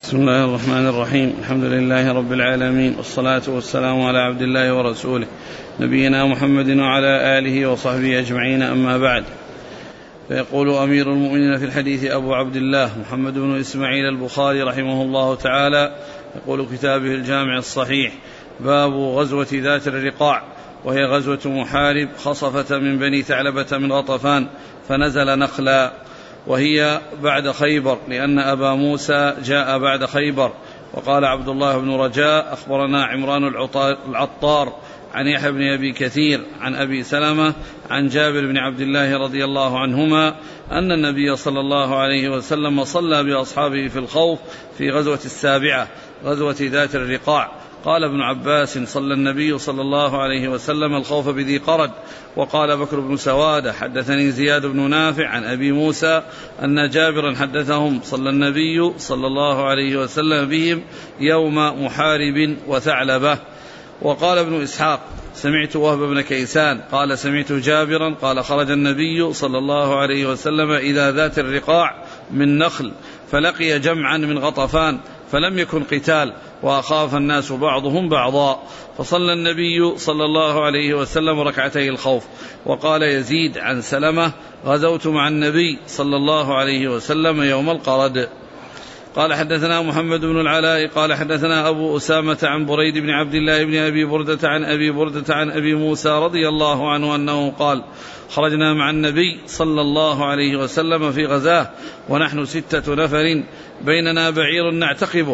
بسم الله الرحمن الرحيم. الحمد لله رب العالمين، والصلاة والسلام على عبد الله ورسوله نبينا محمد وعلى آله وصحبه أجمعين، أما بعد. فيقول أمير المؤمنين في الحديث أبو عبد الله محمد بن إسماعيل البخاري رحمه الله تعالى، يقول كتابه الجامع الصحيح: باب غزوة ذات الرقاع، وهي غزوة محارب خصفة من بني ثعلبة من غطفان فنزل نخلا، وهي بعد خيبر، لأن أبا موسى جاء بعد خيبر. وقال عبد الله بن رجاء: أخبرنا عمران العطار عن يحيى بن أبي كثير عن أبي سلمة عن جابر بن عبد الله رضي الله عنهما أن النبي صلى الله عليه وسلم صلى بأصحابه في الخوف في غزوة السابعة، غزوة ذات الرقاع. قال ابن عباس: صلى النبي صلى الله عليه وسلم الخوف بذي قرد. وقال بكر بن سوادة: حدثني زياد بن نافع عن أبي موسى أن جابرا حدثهم: صلى النبي صلى الله عليه وسلم بهم يوم محارب وثعلبة. وقال ابن إسحاق: سمعت وهب بن كيسان قال: سمعت جابرا قال: خرج النبي صلى الله عليه وسلم إلى ذات الرقاع من نخل، فلقي جمعا من غطفان، فلم يكن قتال، وأخاف الناس بعضهم بعضا، فصلى النبي صلى الله عليه وسلم ركعتي الخوف. وقال يزيد عن سلمة: غزوت مع النبي صلى الله عليه وسلم يوم القرد. قال: حدثنا محمد بن العلاء قال: حدثنا أبو أسامة عن بريد بن عبد الله بن أبي بردة عن أبي بردة عن أبي موسى رضي الله عنه أنه قال: خرجنا مع النبي صلى الله عليه وسلم في غزاه، ونحن 6 نفر، بيننا بعير نعتقبه،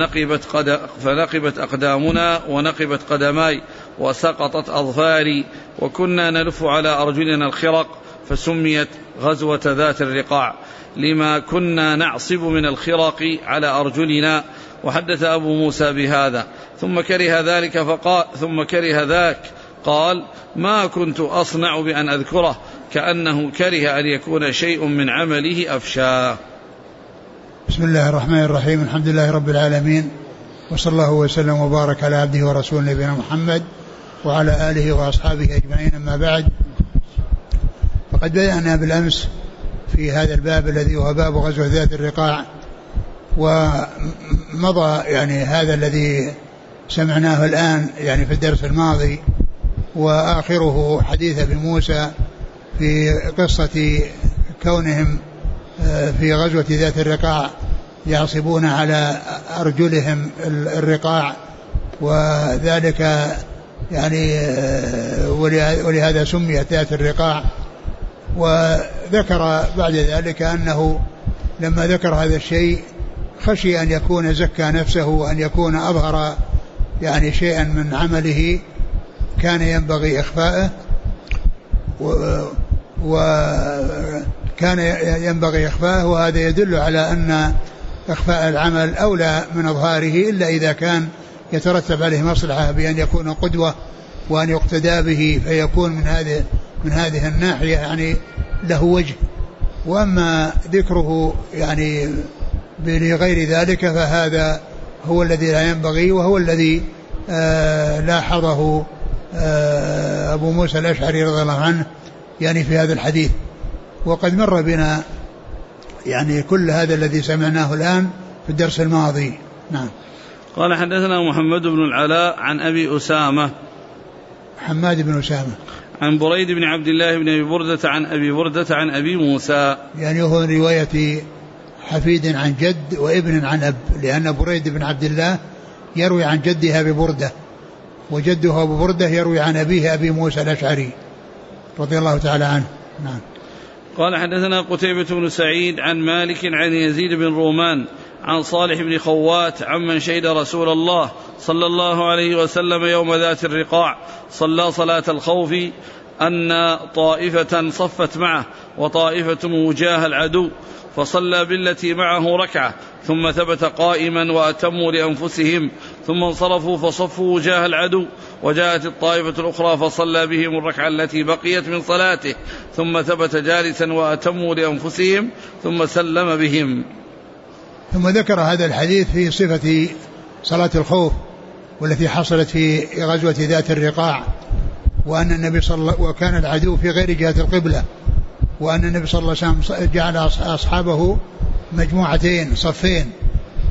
فنقبت أقدامنا ونقبت قدماي، وسقطت أظفاري، وكنا نلف على أرجلنا الخرق، فسميت غزوة ذات الرقاع لما كنا نعصب من الخرق على أرجلنا. وحدث أبو موسى بهذا ثم كره ذاك قال: ما كنت أصنع بأن أذكره، كأنه كره أن يكون شيء من عمله أفشى. بسم الله الرحمن الرحيم. الحمد لله رب العالمين، وصلى الله وسلم وبارك على عبده ورسوله نبينا محمد وعلى آله وأصحابه أجمعين، أما بعد. فقد بدأنا بالأمس في هذا الباب الذي هو باب غزوة ذات الرقاع، ومضى يعني هذا الذي سمعناه الآن يعني في الدرس الماضي، وآخره حديث أبي موسى في قصة كونهم في غزوة ذات الرقاع يعصبون على أرجلهم الرقاع، وذلك يعني ولهذا سميت ذات الرقاع. وذكر بعد ذلك أنه لما ذكر هذا الشيء خشي أن يكون زكى نفسه، وأن يكون أظهر يعني شيئا من عمله كان ينبغي إخفاءه، وكان ينبغي إخفاءه، وهذا يدل على أن إخفاء العمل أولى من إظهاره، إلا إذا كان يترتب عليه مصلحة بأن يكون قدوة وأن يقتدى به، فيكون من هذه الناحية يعني له وجه. وأما ذكره يعني لغير ذلك فهذا هو الذي لا ينبغي، وهو الذي لاحظه أبو موسى الأشعري رضي الله عنه يعني في هذا الحديث. وقد مر بنا يعني كل هذا الذي سمعناه الآن في الدرس الماضي. نعم. قال: حدثنا محمد بن العلاء عن أبي أسامة، حماد بن أسامة، عن بريد بن عبد الله بن أبي بردة عن أبي بردة عن أبي موسى، يعني هو رواية حفيد عن جد وابن عن أب، لأن بريد بن عبد الله يروي عن جدها ببردة، وجده أبو بردة يروي عن أبيه أبي موسى الأشعري رضي الله تعالى عنه. نعم. قال: حدثنا قتيبة بن سعيد عن مالك عن يزيد بن رومان عن صالح بن خوات عمن شهد رسول الله صلى الله عليه وسلم يوم ذات الرقاع صلى صلاة الخوف، أن طائفة صفت معه وطائفة وجاه العدو، فصلى بالتي معه ركعة، ثم ثبت قائما وأتموا لأنفسهم، ثم انصرفوا فصفوا وجاه العدو، وجاءت الطائفة الأخرى فصلى بهم الركعة التي بقيت من صلاته، ثم ثبت جالسا وأتموا لأنفسهم، ثم سلم بهم. ثم ذكر هذا الحديث في صفة صلاة الخوف والتي حصلت في غزوة ذات الرقاع، وأن النبي وكان العدو في غير جهة القبلة، وأن النبي صلى الله عليه وسلم جعل أصحابه مجموعتين صفين،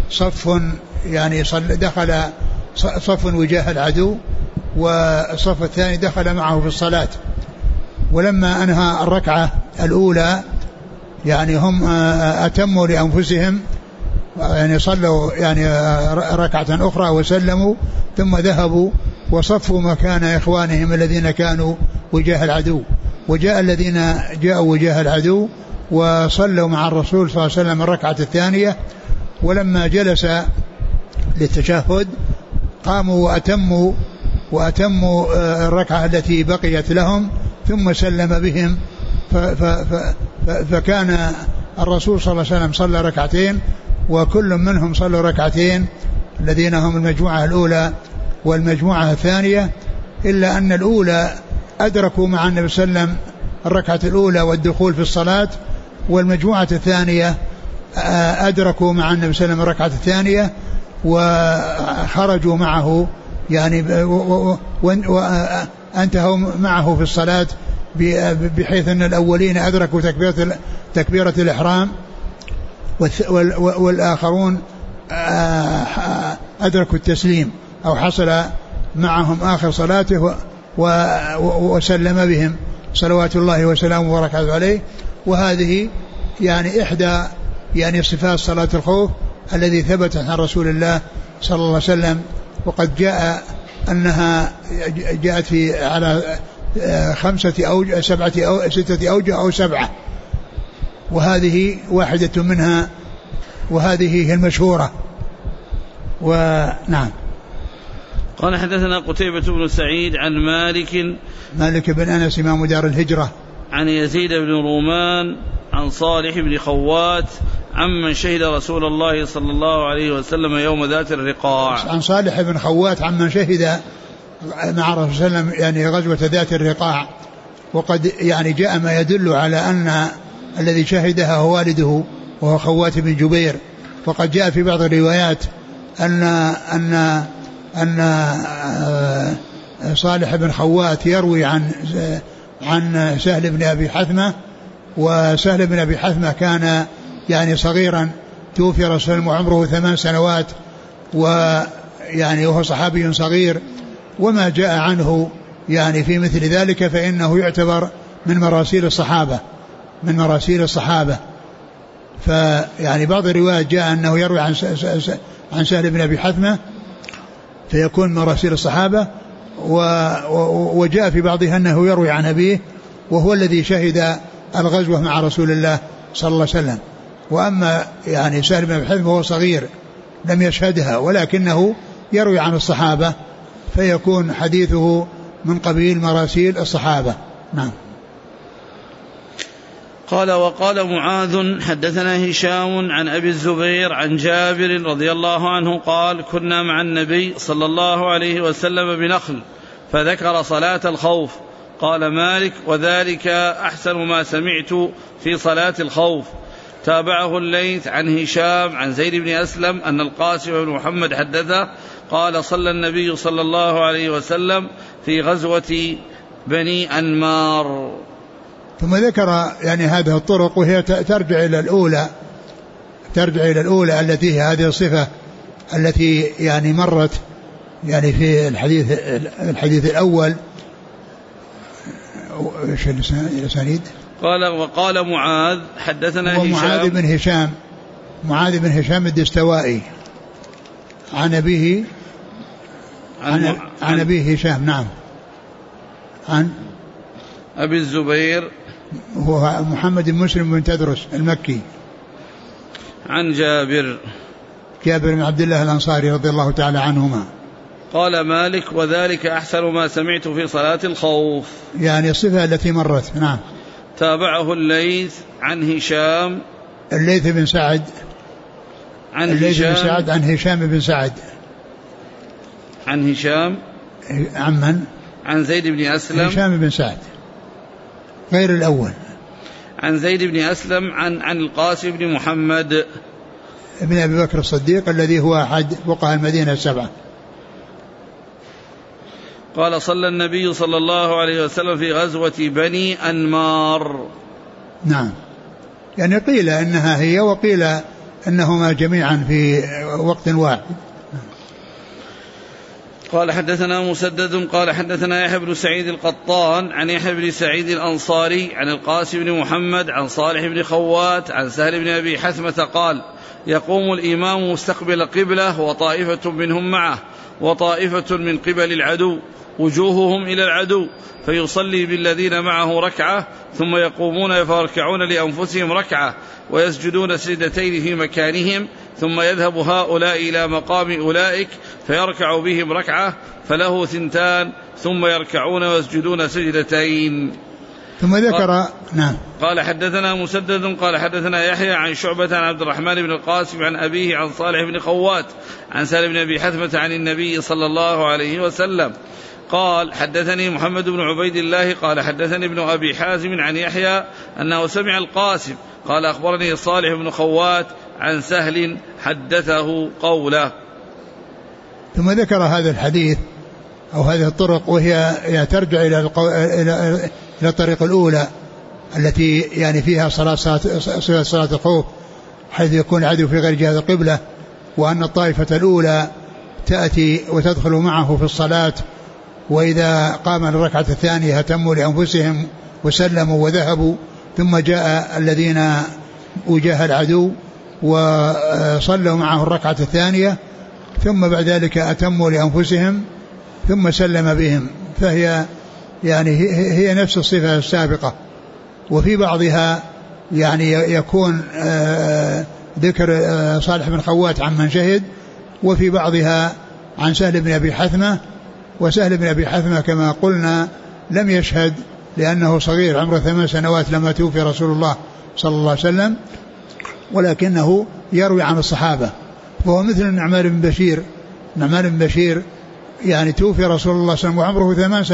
صف يعني دخل صف وجاه العدو، والصف الثاني دخل معه في الصلاة. ولما أنهى الركعة الأولى يعني هم أتموا لأنفسهم، يعني صلوا يعني ركعة أخرى وسلموا، ثم ذهبوا وصفوا مكان إخوانهم الذين كانوا وجاه العدو. وجاء الذين جاءوا وجاه العدو وصلوا مع الرسول صلى الله عليه وسلم الركعة الثانية، ولما جلس للتشهد قاموا وأتموا الركعة التي بقيت لهم، ثم سلم بهم. فكان الرسول صلى الله عليه وسلم صلى ركعتين، وكل منهم صلوا ركعتين الذين هم المجموعة الأولى والمجموعة الثانية، إلا أن الأولى أدركوا مع النبي صلى الله عليه وسلم الركعة الأولى والدخول في الصلاة، والمجموعة الثانية أدركوا مع النبي صلى الله عليه وسلم الركعة الثانية وخرجوا معه يعني وانتهوا معه في الصلاة، بحيث أن الأولين أدركوا تكبيرة الإحرام، والآخرون أدركوا التسليم أو حصل معهم آخر صلاته وسلم بهم صلوات الله وسلامه وبركاته عليه. وهذه يعني إحدى يعني صفات صلاة الخوف الذي ثبت عن رسول الله صلى الله عليه وسلم، وقد جاء أنها جاءت في على 5 أو 7 أو 6 أوجه أو 7، وهذه واحدة منها، وهذه هي المشهورة. ونعم. قال حدثنا قتيبة بن سعيد عن مالك بن أنس إمام دار الهجرة، عن يزيد بن رومان عن صالح بن خوات عمن شهد رسول الله صلى الله عليه وسلم يوم ذات الرقاع. عن صالح بن خوات عمن شهد مع الرسول صلى الله عليه وسلم يعني غزوة ذات الرقاع. وقد يعني جاء ما يدل على أن الذي شهدها هو والده وهو خوات بن جبير. وقد جاء في بعض الروايات أن صالح بن خوات يروي عن سهل بن أبي حثمة، وسهل بن أبي حثمة كان يعني صغيرا، توفي رسول وعمره 8 سنوات، ويعني وهو صحابي صغير. وما جاء عنه يعني في مثل ذلك فإنه يعتبر من مراسيل الصحابة. فيعني بعض الروايات جاء أنه يروي عن سهل بن أبي حثمة فيكون مراسيل الصحابة، وجاء في بعضها أنه يروي عن أبيه وهو الذي شهد الغزوة مع رسول الله صلى الله عليه وسلم. وأما يعني سهل بن أبي حثمة وهو صغير لم يشهدها، ولكنه يروي عن الصحابة، فيكون حديثه من قبيل مراسيل الصحابة. نعم. قال وقال معاذ حدثنا هشام عن أبي الزبير عن جابر رضي الله عنه قال كنا مع النبي صلى الله عليه وسلم بنخل فذكر صلاة الخوف. قال مالك وذلك أحسن ما سمعت في صلاة الخوف. تابعه الليث عن هشام عن زيد بن أسلم أن القاسم بن محمد حدثه قال صلى النبي صلى الله عليه وسلم في غزوة بني أنمار. ثم ذكر يعني هذه الطرق، وهي ترجع إلى الأولى التي هي هذه الصفة التي يعني مرت يعني في الحديث الأول. ايش الاسانيد؟ قال وقال معاذ حدثنا هشام معاذ بن هشام الدستوائي عن أبيه عن أبيه هشام. نعم. عن أبي الزبير هو محمد بن مسلم بن تدرس المكي، عن جابر بن عبد الله الأنصاري رضي الله تعالى عنهما. قال مالك وذلك أحسن ما سمعت في صلاة الخوف، يعني الصفة التي مرت. نعم. تابعه الليث عن هشام الليث بن سعد عن هشام بن سعد عن هشام عمن عن زيد بن أسلم هشام بن سعد غير الأول، عن زيد بن أسلم عن القاسم بن محمد ابن أبي بكر الصديق الذي هو أحد فقهاء المدينة 7. قال صلى النبي صلى الله عليه وسلم في غزوة بني أنمار. نعم. يعني قيل إنها هي، وقيل أنهما جميعا في وقت واحد. قال حدثنا مسدد قال حدثنا يحيى بن سعيد القطان عن يحيى بن سعيد الأنصاري عن القاسم بن محمد عن صالح بن خوات عن سهل بن أبي حثمة قال يقوم الإمام مستقبل قبلة وطائفة منهم معه وطائفة من قبل العدو وجوههم إلى العدو فيصلي بالذين معه ركعة ثم يقومون فيركعون لأنفسهم ركعة ويسجدون سجدتين في مكانهم ثم يذهب هؤلاء إلى مقام أولئك فيركع بهم ركعة فله 2 ثم يركعون ويسجدون سجدتين. ثم ذكر نعم. قال حدثنا مسدد قال حدثنا يحيى عن شعبة عن عبد الرحمن بن القاسم عن أبيه عن صالح بن خوات عن سهل بن أبي حثمة عن النبي صلى الله عليه وسلم قال حدثني محمد بن عبيد الله قال حدثني ابن أبي حازم عن يحيى أنه سمع القاسم قال أخبرني صالح بن خوات عن سهل حدثه قوله. ثم ذكر هذا الحديث أو هذه الطرق وهي ترجع إلى الطريق الأولى التي يعني فيها صلاة الخوف حيث يكون العدو في غير جهة القبلة وأن الطائفة الأولى تأتي وتدخل معه في الصلاة وإذا قام الركعة الثانية تموا لأنفسهم وسلموا وذهبوا ثم جاء الذين وجاه العدو وصلوا معه الركعة الثانية ثم بعد ذلك أتموا لأنفسهم ثم سلم بهم فهي يعني هي نفس الصفة السابقة. وفي بعضها يعني يكون ذكر صالح بن خوات عن من شهد وفي بعضها عن سهل بن أبي حثمة وسهل بن أبي حثمة كما قلنا لم يشهد لأنه صغير عمره 8 سنوات لما توفي رسول الله صلى الله عليه وسلم ولكنه يروي عن الصحابة وهو مثل النعمان بن بشير. النعمان بن بشير يعني توفي رسول الله صلى الله عليه وسلم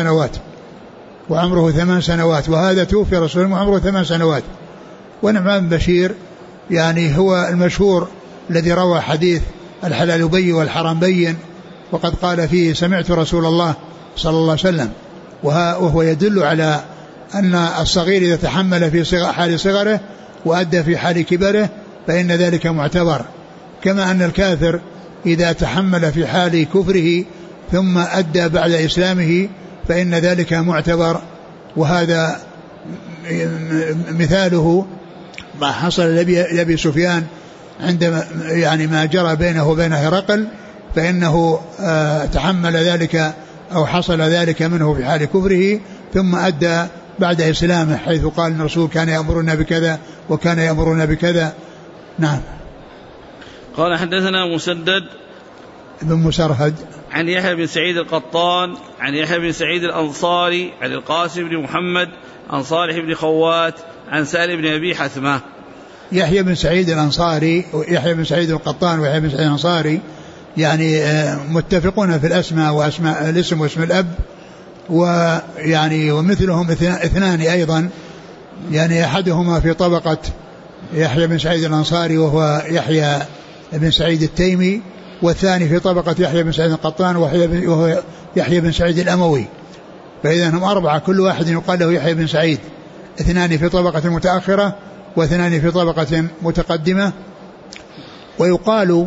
وعمره 8 سنوات وهذا توفي رسول الله وعمره 8 سنوات. ونعمان بن بشير يعني هو المشهور الذي روى حديث الحلال بين والحرام بين وقد قال فيه سمعت رسول الله صلى الله عليه وسلم وهو يدل على أن الصغير إذا تحمل في حال صغره وأدى في حال كبره فإن ذلك معتبر كما أن الكافر إذا تحمل في حال كفره ثم أدى بعد إسلامه فإن ذلك معتبر. وهذا مثاله ما حصل لأبي سفيان عندما يعني ما جرى بينه وبين هرقل فإنه تحمل ذلك أو حصل ذلك منه في حال كفره ثم أدى بعد إسلامه حيث قال الرسول كان يأمرنا بكذا وكان يأمرنا بكذا. نعم. قال حدثنا مسدد بن مسرهد عن يحيى بن سعيد القطان عن يحيى بن سعيد الأنصاري عن القاسم بن محمد عن صالح بن خوات عن سهل بن أبي حثمة. يحيى بن سعيد الأنصاري ويحيى بن سعيد القطان ويحيى بن سعيد الأنصاري يعني متفقون في الأسماء وأسماء الاسم واسم الأب ويعني ومثلهم 2 أيضا يعني أحدهما في طبقة يحيى بن سعيد الأنصاري وهو يحيى بن سعيد التيمي والثاني في طبقة يحيى بن سعيد القطان وهو يحيى بن سعيد الأموي فإذا هم 4 كل واحد يقال له يحيى بن سعيد 2 في طبقة متأخرة و2 في طبقة متقدمة. ويقال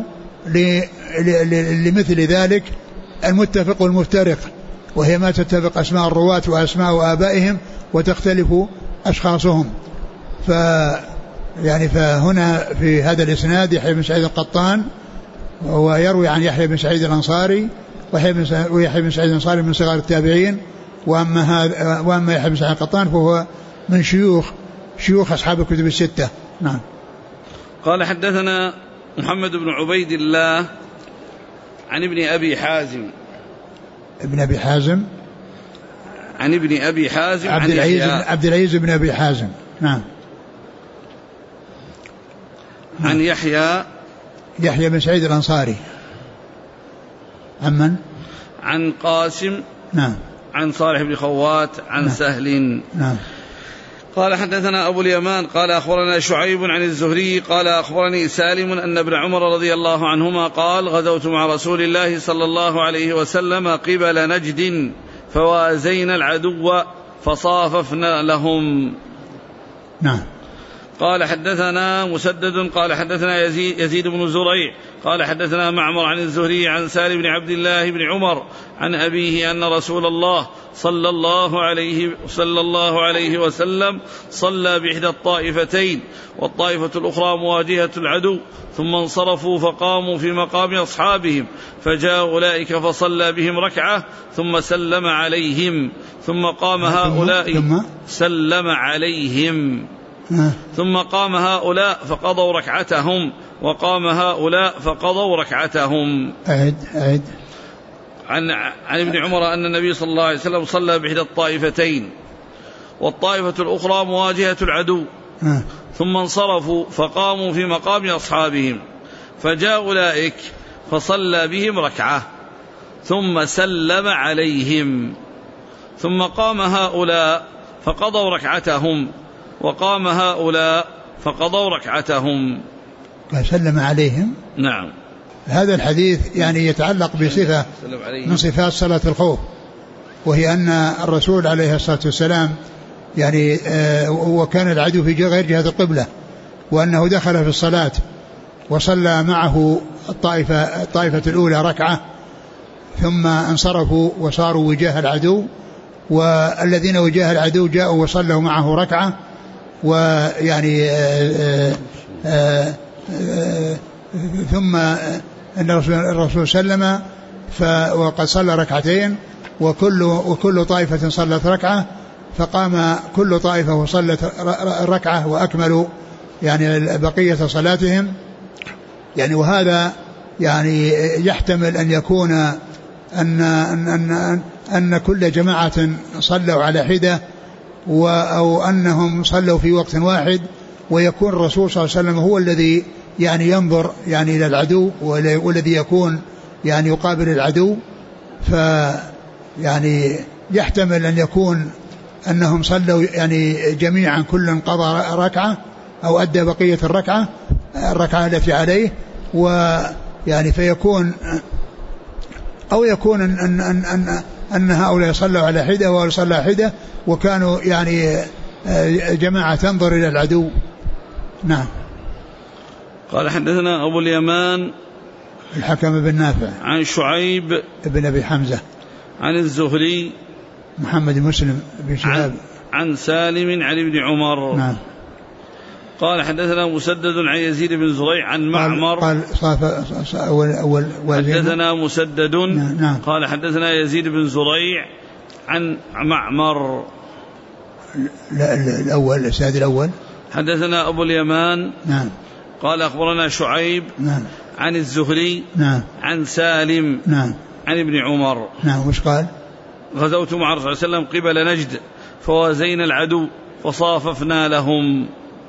لمثل ذلك المتفق والمفترق وهي ما تتفق أسماء الرواة وأسماء آبائهم وتختلف أشخاصهم. يعني فهنا في هذا الإسناد يحيى بن سعيد القطان ويروي عن يحيى بن سعيد الأنصاري ويحيى بن سعيد الأنصاري من صغار التابعين وأما يحيى بن سعيد القطان فهو من شيوخ أصحاب الكتب 6. نعم. قال حدثنا محمد بن عبيد الله عن ابن أبي حازم عن ابن أبي حازم عبد العزيز بن أبي حازم. نعم. عن يحيى بن سعيد الأنصاري عمن عن قاسم. نعم. عن صالح بن خوات عن نعم. سهل. نعم. قال حدثنا أبو اليمان قال أخبرنا شعيب عن الزهري قال أخبرني سالم أن ابن عمر رضي الله عنهما قال غزوت مع رسول الله صلى الله عليه وسلم قبل نجد فوازينا العدو فصاففنا لهم. نعم. قال حدثنا مسدد قال حدثنا يزيد بن زريع قال حدثنا معمر عن الزهري عن سالم بن عبد الله بن عمر عن أبيه أن رسول الله صلى الله عليه وسلم صلى بإحدى الطائفتين والطائفة الأخرى مواجهة العدو، ثم انصرفوا فقاموا في مقام أصحابهم، فجاء أولئك فصلى بهم ركعة ثم سلم عليهم، ثم قام هؤلاء سلم عليهم ثم قام هؤلاء فقضوا ركعتهم، وقام هؤلاء فقضوا ركعتهم. أعد. عن ابن عمر أن النبي صلى الله عليه وسلم صلى بإحدى الطائفتين والطائفة الأخرى مواجهة العدو، ثم انصرفوا فقاموا في مقام أصحابهم، فجاء أولئك فصلى بهم ركعة ثم سلم عليهم، ثم قام هؤلاء فقضوا ركعتهم، وقام هؤلاء فقضوا ركعتهم. سلم عليهم. نعم. هذا الحديث يعني يتعلق بصفة من صفات صلاة الخوف، وهي أن الرسول عليه الصلاة والسلام يعني وكان العدو في غير جهة القبلة، وأنه دخل في الصلاة وصلى معه الطائفة الأولى ركعة، ثم انصرفوا وصاروا وجاه العدو، والذين وجاه العدو جاءوا وصلوا معه ركعة، ويعني ثم أن الرسول سلم وقد صلى ركعتين، وكل طائفة صلت ركعة، فقام كل طائفة وصلت ركعة وأكملوا يعني بقية صلاتهم. يعني وهذا يعني يحتمل أن يكون أن كل جماعة صلوا على حدة، أو أنهم صلوا في وقت واحد، ويكون الرسول صلى الله عليه وسلم هو الذي يعني ينظر يعني إلى العدو، والذي يكون يعني يقابل العدو، فيعني يحتمل أن يكون أنهم صلوا يعني جميعا كل قضى ركعة أو أدى بقية الركعة التي عليه، ويعني فيكون أو يكون أن هؤلاء صلوا على حدة وهؤلاء صلوا على حدة، وكانوا يعني جماعة تنظر إلى العدو. نعم. قال حدثنا أبو اليمان الحكم بن نافع عن شعيب بن أبي حمزة عن الزهري محمد مسلم بن شهاب عن سالم عن ابن عمر. نعم. قال حدثنا مسدد عن يزيد بن زريع عن معمر قال حدثنا مسدد. نعم. قال حدثنا يزيد بن زريع عن معمر. لا الأول السادس الأول. حدثنا أبو اليمان. نعم. قال أخبرنا شعيب. نعم. عن الزهري. نعم. عن سالم. نعم. عن ابن عمر. نعم. وش قال؟ غزوت مع الرسول صلى الله عليه وسلم قبل نجد فوازينا العدو فصاففنا لهم.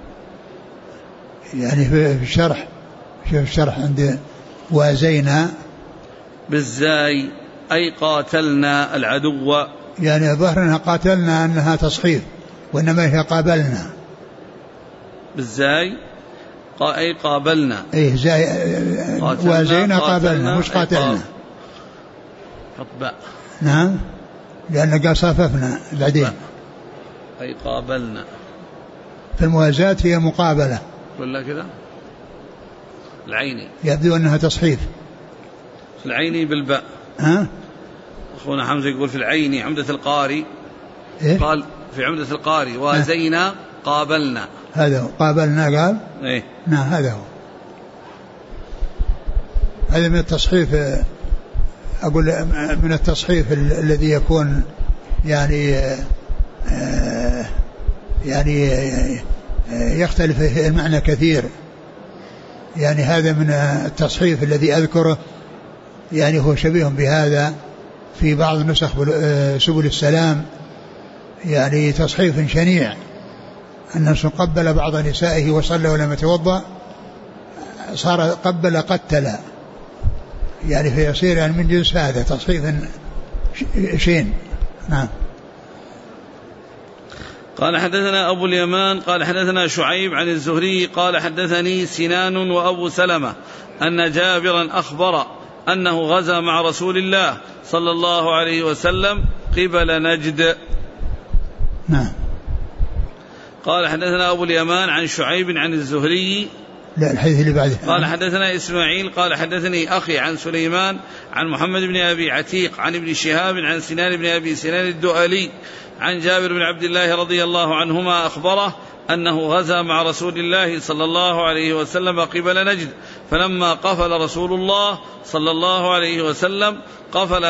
يعني في الشرح، شوف الشرح عند وازينا بالزاي أي قاتلنا العدو، يعني ظهرنا قاتلنا أنها تصحيف، وإنما هي قابلنا بالزاي أي قابلنا. إيه زاي وازينا قابلنا مش قاتلنا. حط. نعم. لأن قال صاففنا بعدين أي قابلنا. في الموازاة هي مقابلة ولا كذا؟ العيني يبدو أنها تصحيف. في العيني بالباء. ها؟ أخونا حمزة يقول في العيني عمدة القاري. إيه؟ قال في عمدة القاري وازينا قابلنا. هذا هو قابلنا قال. إيه؟ نعم هذا هو. هذا من التصحيف، أقول من التصحيف الذي يكون يعني يعني يختلف المعنى كثير. يعني هذا من التصحيف الذي أذكره، يعني هو شبيه بهذا في بعض نسخ سبل السلام، يعني تصحيف شنيع أنه قبل بعض نسائه وصلى ولم يتوضأ، صار قبل قتل، يعني فيصير يعني من جنس هذا تصحيف شين. نعم. قال حدثنا أبو اليمان قال حدثنا شعيب عن الزهري قال حدثني سنان وأبو سلمة أن جابرا أخبر أنه غزا مع رسول الله صلى الله عليه وسلم قبل نجد. نعم. قال حدثنا أبو اليمان عن شعيب عن الزهري. لا الحديث اللي بعده. قال حدثنا إسماعيل قال حدثني أخي عن سليمان عن محمد بن أبي عتيق عن ابن شهاب عن سنان بن أبي سنان الدؤلي عن جابر بن عبد الله رضي الله عنهما أخبره أنه غزا مع رسول الله صلى الله عليه وسلم قبل نجد، فلما قفل رسول الله صلى الله عليه وسلم قفل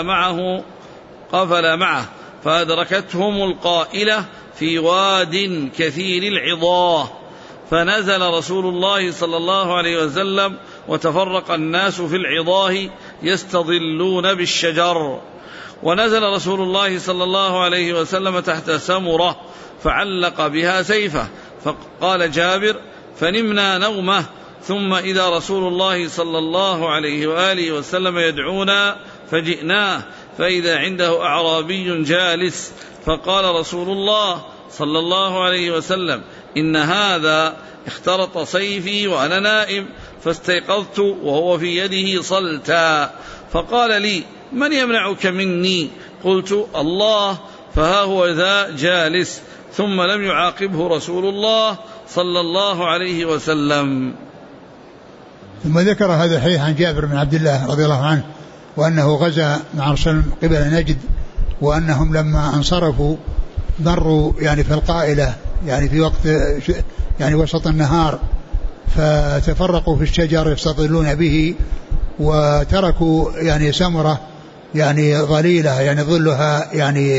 معه فأدركتهم القائلة في واد كثير العظاه، فنزل رسول الله صلى الله عليه وسلم وتفرق الناس في العظاه يستظلون بالشجر، ونزل رسول الله صلى الله عليه وسلم تحت سمرة فعلق بها سيفه، فقال جابر فنمنا نومه، ثم إذا رسول الله صلى الله عليه وآله وسلم يدعونا فجئناه فإذا عنده أعرابي جالس، فقال رسول الله صلى الله عليه وسلم إن هذا اخترط سيفي وأنا نائم، فاستيقظت وهو في يده صلتا، فقال لي من يمنعك مني؟ قلت الله، فها هو ذا جالس، ثم لم يعاقبه رسول الله صلى الله عليه وسلم. ثم ذكر هذا الحديث عن جابر بن عبد الله رضي الله عنه وأنه غزا مع رسول قبل نجد، وأنهم لما انصرفوا مروا يعني في القائلة يعني في وقت يعني وسط النهار، فتفرقوا في الشجر يستظلون به، وتركوا يعني سمرة يعني ظليلة يعني ظلها يعني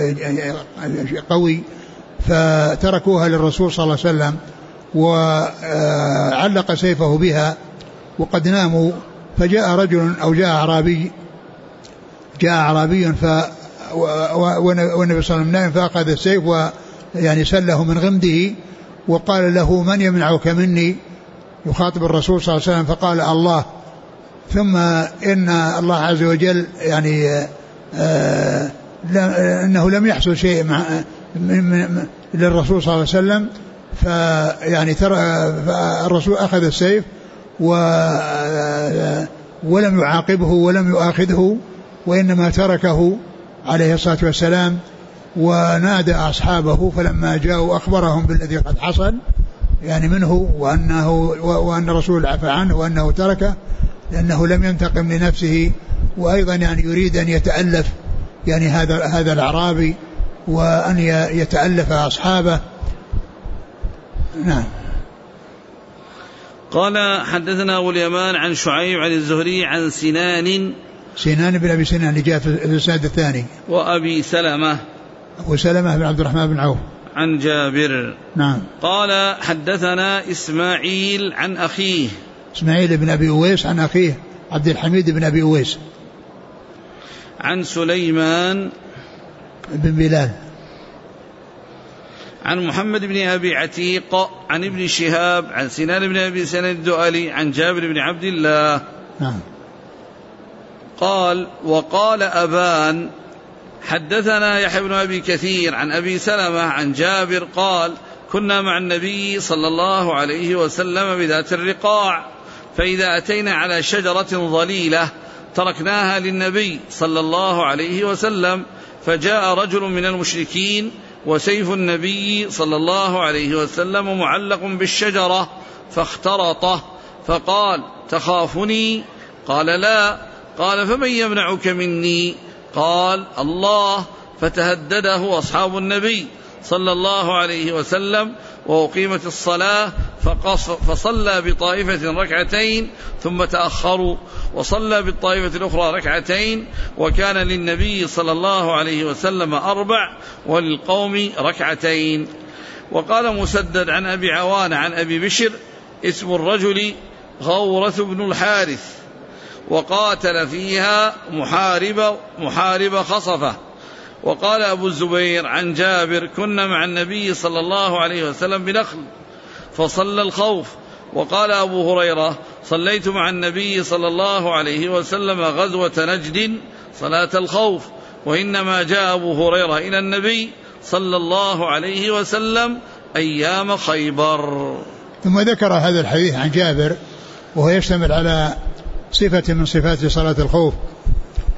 قوي، فتركوها للرسول صلى الله عليه وسلم وعلق سيفه بها وقد ناموا، فجاء رجل أو جاء أعرابي والنبي صلى الله عليه وسلم نائم، فأخذ السيف ويعني سله من غمده وقال له من يمنعك مني؟ يخاطب الرسول صلى الله عليه وسلم، فقال الله، ثم إن الله عز وجل يعني أنه لم يحصل شيء للرسول صلى الله عليه وسلم، فيعني الرسول أخذ السيف ولم يعاقبه ولم يؤاخذه، وإنما تركه عليه الصلاة والسلام، ونادى أصحابه فلما جاءوا أخبرهم بالذي قد حصل يعني منه، وأن الرسول عفى عنه وأنه تركه لأنه لم ينتقم لنفسه، وأيضا يعني يريد أن يتألف يعني هذا الأعرابي وأن يتألف أصحابه. نعم. قال حدثنا أبو اليمان عن شعيب عن الزهري عن سنان بن أبي سنان اللي جاء في الإسناد الثاني، وأبي سلمة أبو سلمة بن عبد الرحمن بن عوف عن جابر. نعم. قال حدثنا إسماعيل عن أخيه، إسماعيل بن أبي أويس عن أخيه عبد الحميد بن أبي أويس عن سليمان بن بلال عن محمد بن أبي عتيق عن ابن شهاب عن سنان بن أبي سنان الدؤلي عن جابر بن عبد الله. نعم. قال وقال أبان حدثنا يحيى بن أبي كثير عن أبي سلمة عن جابر قال كنا مع النبي صلى الله عليه وسلم بذات الرقاع، فإذا أتينا على شجرة ظليلة تركناها للنبي صلى الله عليه وسلم، فجاء رجل من المشركين وسيف النبي صلى الله عليه وسلم معلق بالشجرة فاخترطه، فقال تخافني؟ قال لا. قال فمن يمنعك مني؟ قال الله. فتهدده أصحاب النبي صلى الله عليه وسلم، وأقيمت الصلاة فصلى بطائفة ركعتين ثم تأخروا، وصلى بالطائفة الأخرى ركعتين، وكان للنبي صلى الله عليه وسلم 4 وللقوم ركعتين. وقال مسدد عن أبي عوان عن أبي بشر اسم الرجل غورث بن الحارث، وقاتل فيها محارب خصفة. وقال أبو الزبير عن جابر كنا مع النبي صلى الله عليه وسلم بنخل فصلى الخوف. وقال أبو هريرة صليت مع النبي صلى الله عليه وسلم غزوة نجد صلاة الخوف، وإنما جاء أبو هريرة إلى النبي صلى الله عليه وسلم أيام خيبر. ثم ذكر هذا الحديث عن جابر وهو يشتمل على صفة من صفات صلاة الخوف،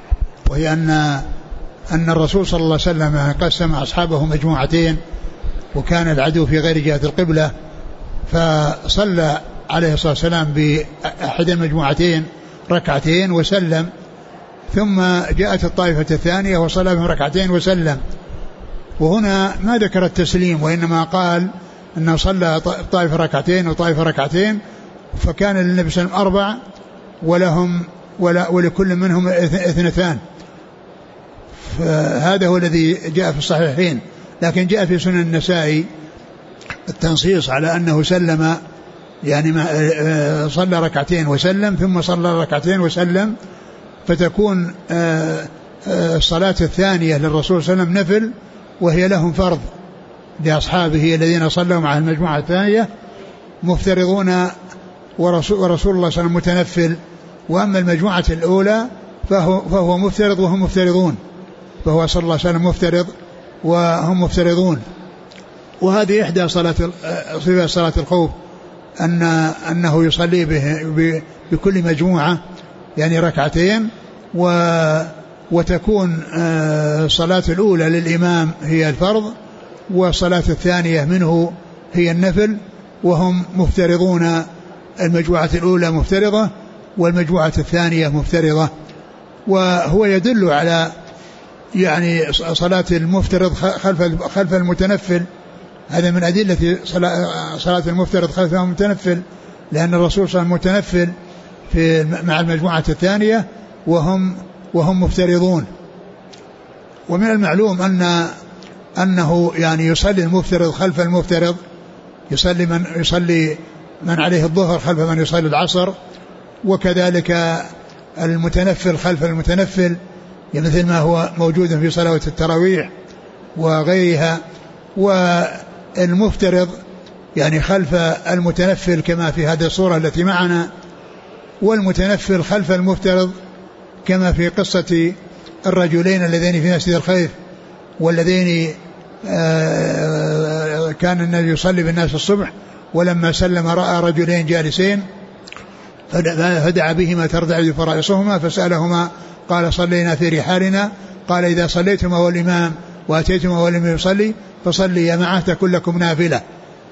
وهي أن الرسول صلى الله عليه وسلم قسم أصحابه مجموعتين، وكان العدو في غير جهة القبلة، فصلى عليه الصلاة والسلام بأحد المجموعتين ركعتين وسلم، ثم جاءت الطائفة الثانية وصلى بهم ركعتين وسلم. وهنا ما ذكر التسليم، وإنما قال أنه صلى طائفة ركعتين وطائفة ركعتين، فكان للنبي صلى الله عليه وسلم 4 ولكل منهم 2. فهذا هو الذي جاء في الصحيحين. لكن جاء في سنن النسائي التنصيص على أنه سلم، يعني صلى ركعتين وسلم ثم صلى ركعتين وسلم، فتكون الصلاة الثانية للرسول صلى الله عليه وسلم نفل، وهي لهم فرض لأصحابه الذين صلوا مع المجموعة الثانية مفترضون، ورسول الله صلى الله عليه وسلم متنفل. وأما المجموعة الأولى فهو مفترض وهم مفترضون، فهو صلى الله عليه وسلم مفترض وهم مفترضون. وهذه إحدى صلاة الخوف، أنه يصلي بكل مجموعة يعني ركعتين، وتكون الصلاة الأولى للإمام هي الفرض، والصلاة الثانية منه هي النفل، وهم مفترضون. المجموعة الأولى مفترضة والمجموعة الثانية مفترضة. وهو يدل على يعني صلاة المفترض خلف المتنفل، هذا من أدلة صلاة المفترض خلف المتنفل، لأن الرسول صلى الله عليه وسلم متنفل مع المجموعة الثانية وهم مفترضون. ومن المعلوم أنه يعني يصلي المفترض خلف المفترض، يصلي من عليه الظهر خلف من يصلي العصر، وكذلك المتنفل خلف المتنفل، مثل ما هو موجود في صلاة التراويح وغيرها. والمفترض يعني خلف المتنفل كما في هذه الصورة التي معنا، والمتنفل خلف المفترض كما في قصة الرجلين اللذين في مسجد الخيف، والذين كان النبي يصلي بالناس الصبح، ولما سلم رأى رجلين جالسين فدعا بهما ترتعد فرائصهما فسألهما قال صلينا في رحالنا، قال إذا صليتما والإمام وأتيتما والإمام يصلي فصلي معه تكن لكم نافلة.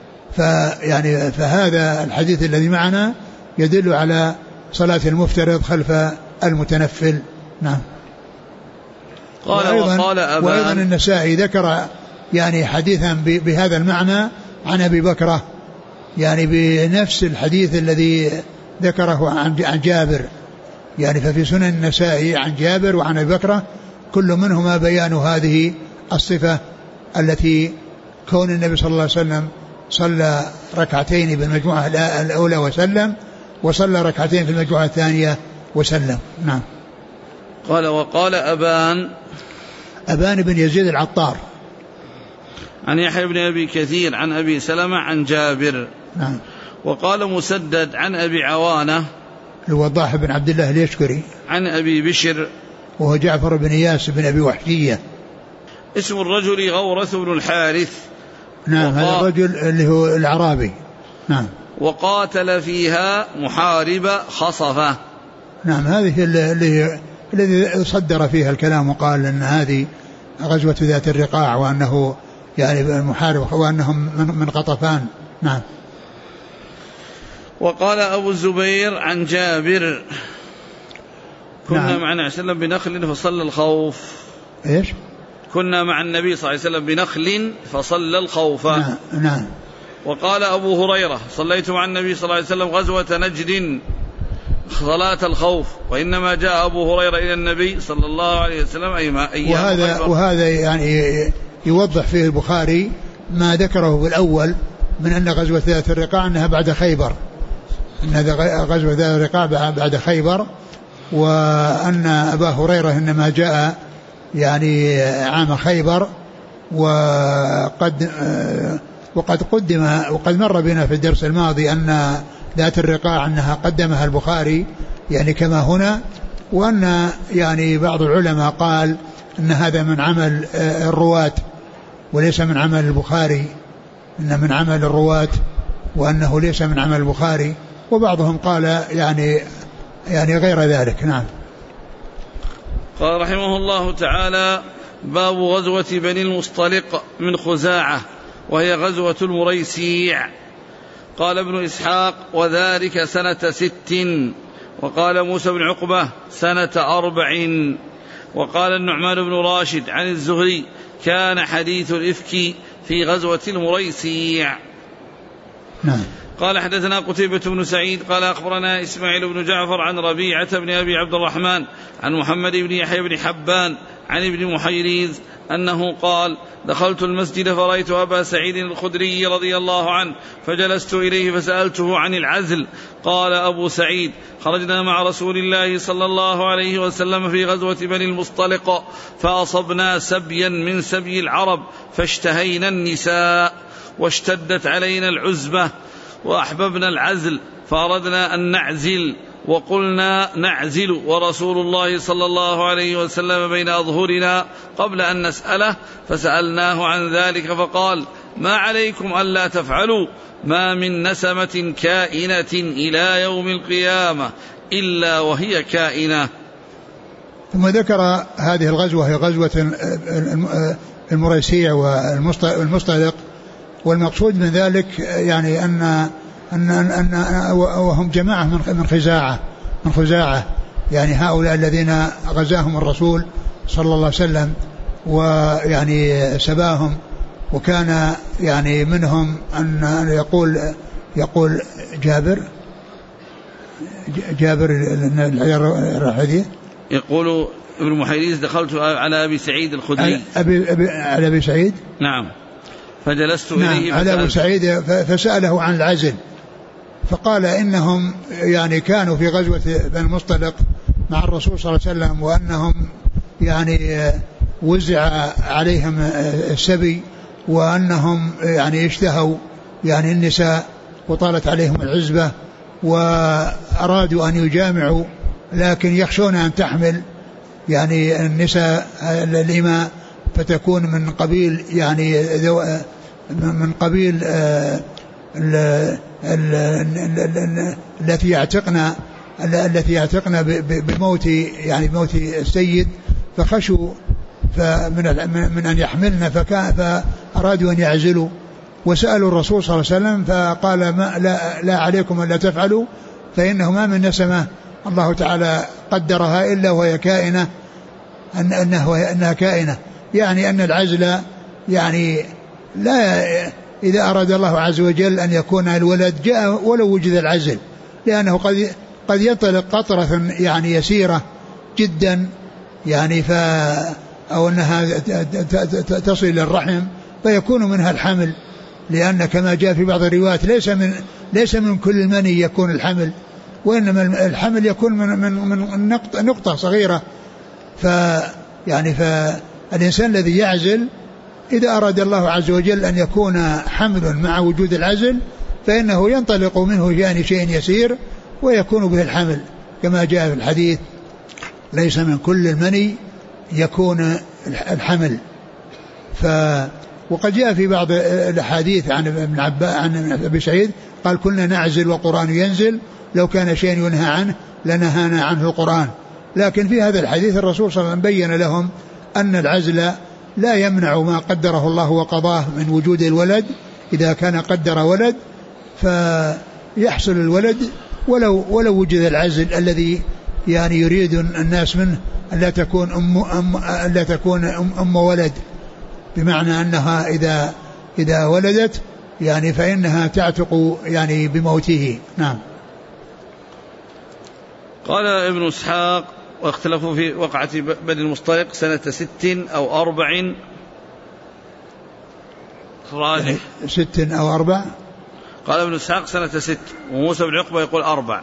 فهذا الحديث الذي معنا يدل على صلاة المفترض خلف المتنفل. نعم. وأيضا النسائي ذكر يعني حديثا بهذا المعنى عن أبي بكرة، يعني بنفس الحديث الذي ذكره عن جابر، يعني ففي سنن النسائي عن جابر وعن أبي بكرة كل منهما بيان هذه الصفة التي كون النبي صلى الله عليه وسلم صلى ركعتين بالمجموعة الأولى وسلم، وصلى ركعتين في المجموعة الثانية وسلم. نعم. قال وقال أبان بن يزيد العطار عن يحيى بن أبي كثير عن أبي سلمة عن جابر. نعم. وقال مسدد عن أبي عوانة الوضاح بن عبد الله اليشكري عن أبي بشر وهو جعفر بن إياس بن أبي وحشية. اسم الرجل غورث بن الحارث. نعم. هذا الرجل اللي هو الأعرابي. نعم. وقاتل فيها محارب خصفة. نعم. هذه الذي صدر فيها الكلام وقال أن هذه غزوة ذات الرقاع، وأنه يعني المحارب وأنهم من قطفان. نعم. وقال أبو الزبير عن جابر كنا نعم. مع النبي صلى الله عليه وسلم بنخل فصلى الخوف. إيش؟ كنا مع النبي صلى الله عليه وسلم بنخل فصلى الخوف. نعم. وقال أبو هريرة صليت مع النبي صلى الله عليه وسلم غزوة نجد صلاة الخوف، وإنما جاء أبو هريرة إلى النبي صلى الله عليه وسلم وهذا يعني يوضح فيه البخاري ما ذكره في الأول من أن غزوة ذات الرقاع أنها بعد خيبر، أن غزوة ذات الرقاع بعد خيبر، وأن أبا هريرة إنما جاء يعني عام خيبر، وقد مر بنا في الدرس الماضي أن ذات الرقاع أنها قدمها البخاري يعني كما هنا، وأن يعني بعض العلماء قال أن هذا من عمل الرواة وليس من عمل البخاري، إن من عمل الرواة وأنه ليس من عمل البخاري، وبعضهم قال يعني غير ذلك. نعم. قال رحمه الله تعالى: باب غزوة بني المصطلق من خزاعة وهي غزوة المريسيع. قال ابن إسحاق وذلك سنة 6. وقال موسى بن عقبة سنة 4. وقال النعمان بن راشد عن الزهري كان حديث الإفك في غزوة المريسيع. نعم. قال حدثنا قتيبة بن سعيد قال أخبرنا إسماعيل بن جعفر عن ربيعة بن أبي عبد الرحمن عن محمد بن يحيى بن حبان عن ابن محيريز أنه قال دخلت المسجد فرأيت أبا سعيد الخدري رضي الله عنه فجلست إليه فسألته عن العزل. قال أبو سعيد خرجنا مع رسول الله صلى الله عليه وسلم في غزوة بني المصطلق فأصبنا سبيا من سبي العرب فاشتهينا النساء واشتدت علينا العزبة وأحببنا العزل فأردنا أن نعزل وقلنا نعزل ورسول الله صلى الله عليه وسلم بين أظهرنا قبل أن نسأله فسألناه عن ذلك فقال ما عليكم ألا تفعلوا ما من نسمة كائنة إلى يوم القيامة إلا وهي كائنة. ثم ذكر هذه الغزوة هي غزوة المريسيع والمصطلق. والمقصود من ذلك يعني أن وهم جماعة من خزاعة يعني هؤلاء الذين غزاهم الرسول صلى الله عليه وسلم ويعني سباهم. وكان يعني منهم أن يقول جابر الحديث يقول ابن محيريز دخلت على أبي سعيد الخدري على أبي سعيد نعم فجلست إليه على أبي سعيد فسأله عن العزل فقال إنهم يعني كانوا في غزوة بني المصطلق مع الرسول صلى الله عليه وسلم وأنهم يعني وزع عليهم السبي وأنهم يعني اشتهوا يعني النساء وطالت عليهم العزبة وأرادوا أن يجامعوا لكن يخشون أن تحمل يعني النساء الإماء فتكون من قبيل يعني من قبيل التي يعتقن بموت يعني بموت السيد فخشوا من أن يحملن فأرادوا أن يعزلوا وسألوا الرسول صلى الله عليه وسلم فقال لا عليكم ألا تفعلوا فإنه ما من نسمة الله تعالى قدرها إلا وهي كائنة أنها كائنة يعني أن العزل يعني لا إذا أراد الله عز وجل أن يكون الولد جاء ولو وجد العزل لأنه قد ينطلق قطرة يعني يسيرة جدا يعني أو أنها تصل للرحم فيكون منها الحمل لأن كما جاء في بعض الروايات ليس من كل مني يكون الحمل وإنما الحمل يكون من نقطة صغيرة فالإنسان الذي يعزل إذا أراد الله عز وجل أن يكون حمل مع وجود العزل فإنه ينطلق منه يعني شيء يسير ويكون به الحمل كما جاء في الحديث ليس من كل المني يكون الحمل. وقد جاء في بعض الأحاديث عن أبي سعيد قال كنا نعزل والقرآن ينزل لو كان شيء ينهى عنه لنهانا عنه القرآن. لكن في هذا الحديث الرسول صلى الله عليه وسلم بين لهم أن العزل لا يمنع ما قدره الله وقضاه من وجود الولد إذا كان قدر ولد فيحصل الولد ولو وجد العزل الذي يعني يريد الناس منه ألا تكون أم ولد بمعنى أنها إذا ولدت يعني فإنها تعتق يعني بموته. نعم. قال ابن إسحاق واختلفوا في وقعة بني المصطلق سنة 6 أو 4 راجح 6 أو 4 قال ابن إسحاق سنة 6 وموسى بن عقبة يقول 4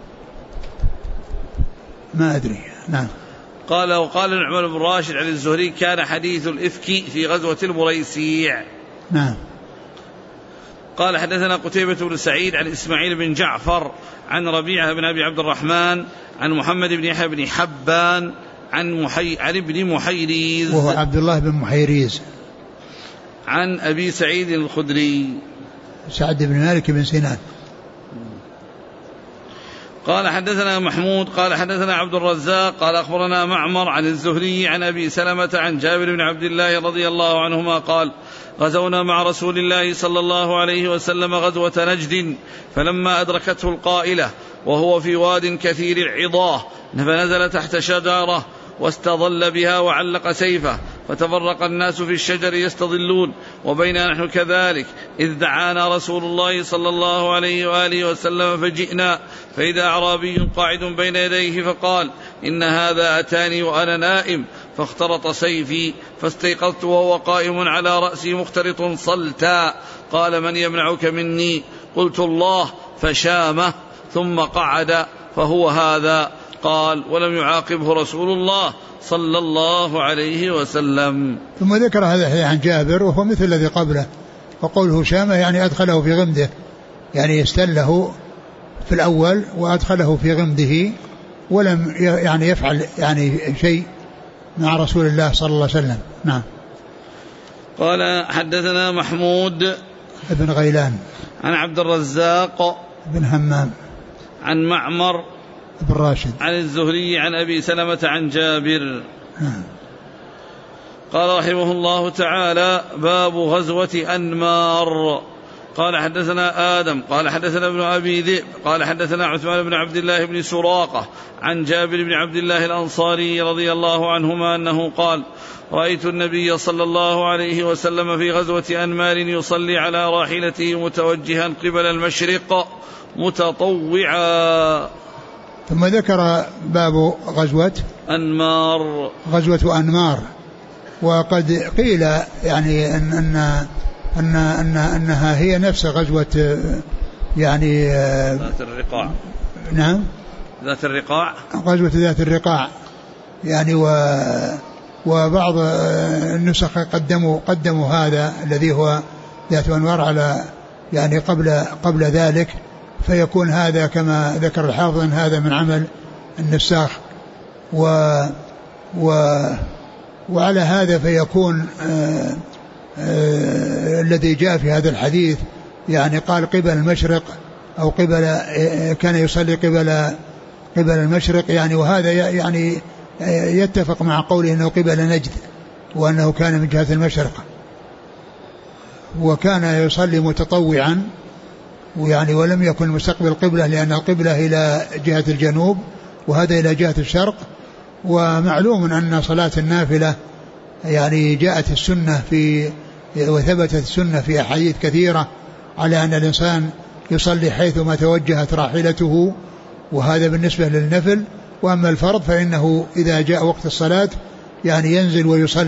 ما أدري. نعم. قال وقال النعمان بن راشد عن الزهري كان حديث الإفك في غزوة المريسيع. نعم. قال حدثنا قتيبة بن سعيد عن إسماعيل بن جعفر عن ربيعة بن أبي عبد الرحمن عن محمد بن يحيى بن حبان عن ابن محيريز وهو عبد الله بن محيريز عن أبي سعيد الخدري سعد بن مالك بن سنان. قال حدثنا محمود قال حدثنا عبد الرزاق قال أخبرنا معمر عن الزهري عن أبي سلمة عن جابر بن عبد الله رضي الله عنهما قال غزونا مع رسول الله صلى الله عليه وسلم غزوة نجد فلما أدركته القائلة وهو في واد كثير العضاه فنزل تحت شجرة واستظل بها وعلق سيفه فتفرق الناس في الشجر يستظلون وبينا نحن كذلك إذ دعانا رسول الله صلى الله عليه وآله وسلم فجئنا فإذا أعرابي قاعد بين يديه فقال إن هذا أتاني وأنا نائم فاخترط سيفي فاستيقظت وهو قائم على رأسي مخترط صلتا قال من يمنعك مني قلت الله فشامه ثم قعد فهو هذا قال ولم يعاقبه رسول الله صلى الله عليه وسلم. ثم ذكر هذا الحديث عن جابر وهو مثل الذي قبله وقوله شامه يعني أدخله في غمده يعني استله في الأول وأدخله في غمده ولم يعني يفعل يعني شيء مع رسول الله صلى الله عليه وسلم. نعم. قال حدثنا محمود ابن غيلان عن عبد الرزاق بن همام عن معمر بن راشد عن الزهري عن أبي سلمة عن جابر. قال رحمه الله تعالى باب غزوة أنمار. قال حدثنا آدم قال حدثنا ابن أبي ذئب قال حدثنا عثمان بن عبد الله بن سراقة عن جابر بن عبد الله الأنصاري رضي الله عنهما أنه قال رأيت النبي صلى الله عليه وسلم في غزوة أنمار يصلي على راحلته متوجها قبل المشرق متطوعا. ثم ذكر باب غزوة أنمار. غزوة أنمار وقد قيل يعني أنها هي نفس غزوة يعني ذات الرقاع. نعم ذات الرقاع غزوة ذات الرقاع يعني وبعض النسخ قدموا هذا الذي هو ذات أنوار على يعني قبل ذلك فيكون هذا كما ذكر الحافظ أن هذا من عمل النساخ وعلى هذا فيكون الذي جاء في هذا الحديث يعني قال قبل المشرق أو كان يصلي قبل المشرق يعني وهذا يعني يتفق مع قوله أنه قبل نجد وأنه كان من جهة المشرق وكان يصلي متطوعا ويعني ولم يكن مستقبل القبلة لأن القبلة إلى جهة الجنوب وهذا إلى جهة الشرق. ومعلوم أن صلاة النافلة يعني جاءت السنة وثبتت السنة في أحاديث كثيرة على أن الإنسان يصلي حيثما توجهت راحلته وهذا بالنسبة للنفل. وأما الفرض فإنه إذا جاء وقت الصلاة يعني ينزل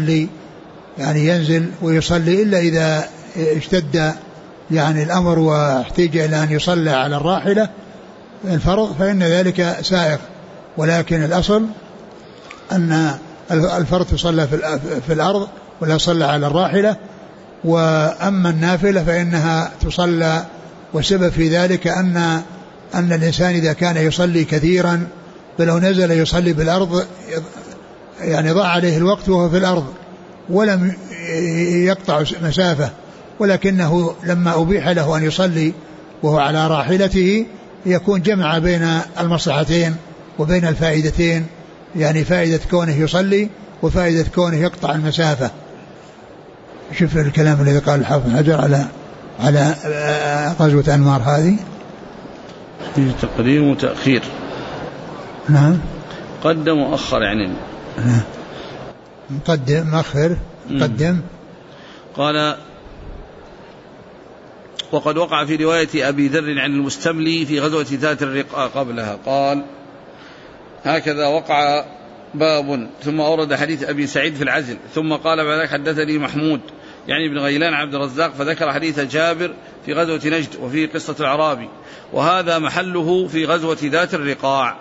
ويصلي إلا إذا اشتد يعني الأمر واحتاج إلى أن يصلى على الراحلة الفرض فإن ذلك سائغ. ولكن الأصل أن الفرض تصلى في الأرض ولا صلى على الراحلة. وأما النافلة فإنها تصلى والسبب في ذلك أن الإنسان إذا كان يصلي كثيرا فلو نزل يصلي بالأرض يعني ضاع عليه الوقت وهو في الأرض ولم يقطع مسافة. ولكنه لما أبيح له أن يصلي وهو على راحلته يكون جمع بين المصلحتين وبين الفائدتين يعني فائدة كونه يصلي وفائدة كونه يقطع المسافة. شوف الكلام الذي قال الحافظ بن حجر على غزوة أنمار هذه فيه تقديم وتأخير. نعم قدم وأخر يعني نعم. مقدم مؤخر قدم. قال وقد وقع في رواية أبي ذر عن المستملي في غزوة ذات الرقاع قبلها قال هكذا وقع باب ثم أورد حديث أبي سعيد في العزل ثم قال بعد ذلك حدثني محمود يعني بن غيلان عبد الرزاق فذكر حديث جابر في غزوة نجد وفيه قصة الأعرابي وهذا محله في غزوة ذات الرقاع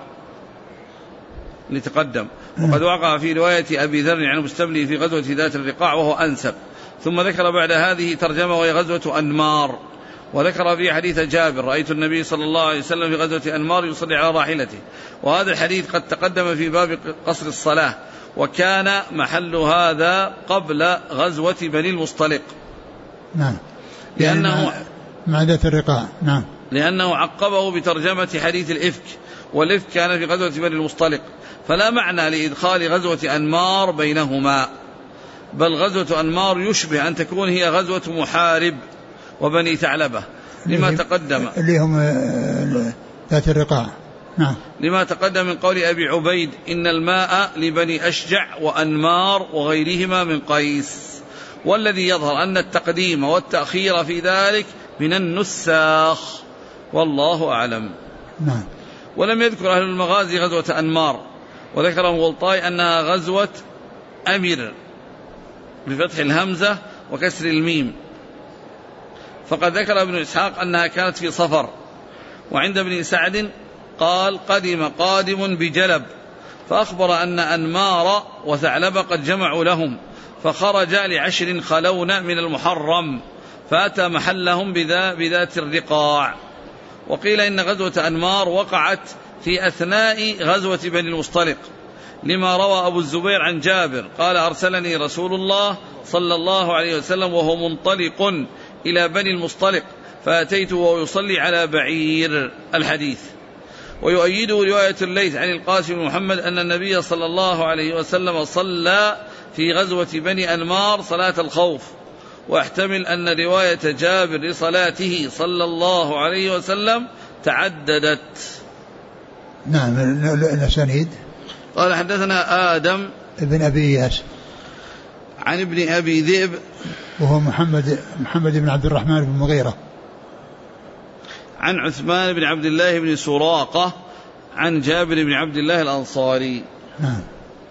لتقدم. وقد وقع في رواية أبي ذر عن المستملي في غزوة ذات الرقاع وهو أنسب. ثم ذكر بعد هذه ترجمة وهي غزوة أنمار وذكر في حديث جابر رأيت النبي صلى الله عليه وسلم في غزوة أنمار يصلي على راحلته. وهذا الحديث قد تقدم في باب قصر الصلاة وكان محل هذا قبل غزوة بني المصطلق. نعم لأنه مع ذات الرقاع. نعم لأنه عقبه بترجمة حديث الإفك والإفك كان في غزوة بني المصطلق، فلا معنى لإدخال غزوة أنمار بينهما، بل غزوة أنمار يشبه أن تكون هي غزوة محارب وبني ثعلبة لما تقدم اللي هم ذات الرقاع. نعم. لما تقدم من قول أبي عبيد إن الماء لبني أشجع وأنمار وغيرهما من قيس، والذي يظهر أن التقديم والتأخير في ذلك من النساخ، والله أعلم. نعم. ولم يذكر أهل المغازي غزوة أنمار، وذكر مغلطاي أنها غزوة أمر بفتح الهمزة وكسر الميم، فقد ذكر ابن إسحاق أنها كانت في صفر. وعند ابن سعد قال قدم قادم بجلب، فأخبر أن أنمار وثعلب قد جمعوا لهم، فخرج ل10 خلون من المحرم، فأتى محلهم بذات الرقاع. وقيل إن غزوة أنمار وقعت في أثناء غزوة بني المصطلق، لما روى أبو الزبير عن جابر قال أرسلني رسول الله صلى الله عليه وسلم وهو منطلق إلى بني المصطلق، فأتيته وهو يصلي على بعير. الحديث. ويؤيده رواية الليث عن القاسم بن محمد أن النبي صلى الله عليه وسلم صلى في غزوة بني أنمار صلاة الخوف، واحتمل أن رواية جابر لصلاته صلى الله عليه وسلم تعددت. نعم. الأسانيد. قال حدثنا آدم ابن أبي إياس عن ابن أبي ذئب وهو محمد بن عبد الرحمن بن مغيرة عن عثمان بن عبد الله بن سراقة عن جابر بن عبد الله الأنصاري. نعم.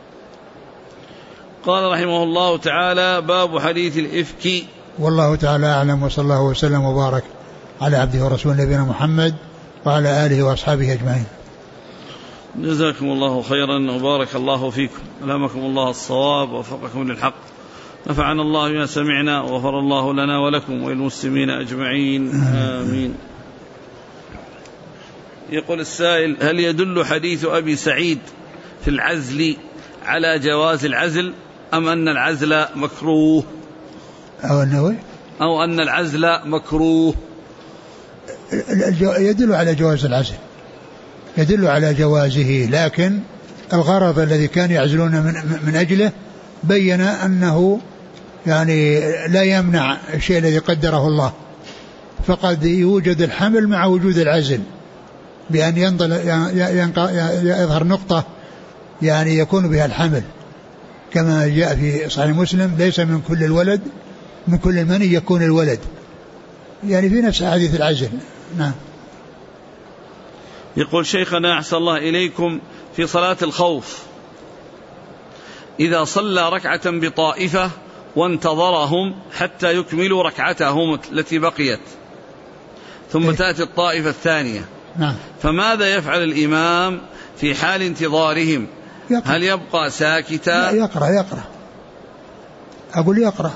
قال رحمه الله تعالى باب حديث الإفك. والله تعالى أعلم، وصلى الله وسلم وبارك على عبده ورسوله نبينا محمد وعلى آله وأصحابه أجمعين. جزاكم الله خيرا وبارك الله فيكم، ألهمكم الله الصواب ووفقكم للحق، نفعنا الله بما سمعنا وغفر الله لنا ولكم وللمسلمين أجمعين، آمين. يقول السائل هل يدل حديث أبي سعيد في العزل على جواز العزل أم أن العزل مكروه؟ أو أن العزل مكروه. يدل على جواز العزل، يدل على جوازه، لكن الغرض الذي كان يعزلون من أجله بين أنه يعني لا يمنع الشيء الذي قدره الله، فقد يوجد الحمل مع وجود العزل، بأن يظهر نقطة يعني يكون بها الحمل، كما جاء في صحيح مسلم ليس من كل الولد من كل المني يكون الولد، يعني في نفس حديث العزل. نعم. يقول شيخنا أحسن الله إليكم في صلاة الخوف إذا صلى ركعة بطائفة وانتظرهم حتى يكملوا ركعتهم التي بقيت ثم تأتي الطائفة الثانية، نعم. فماذا يفعل الإمام في حال انتظارهم؟ هل يبقى ساكتا؟ يقرأ أقول يقرأ،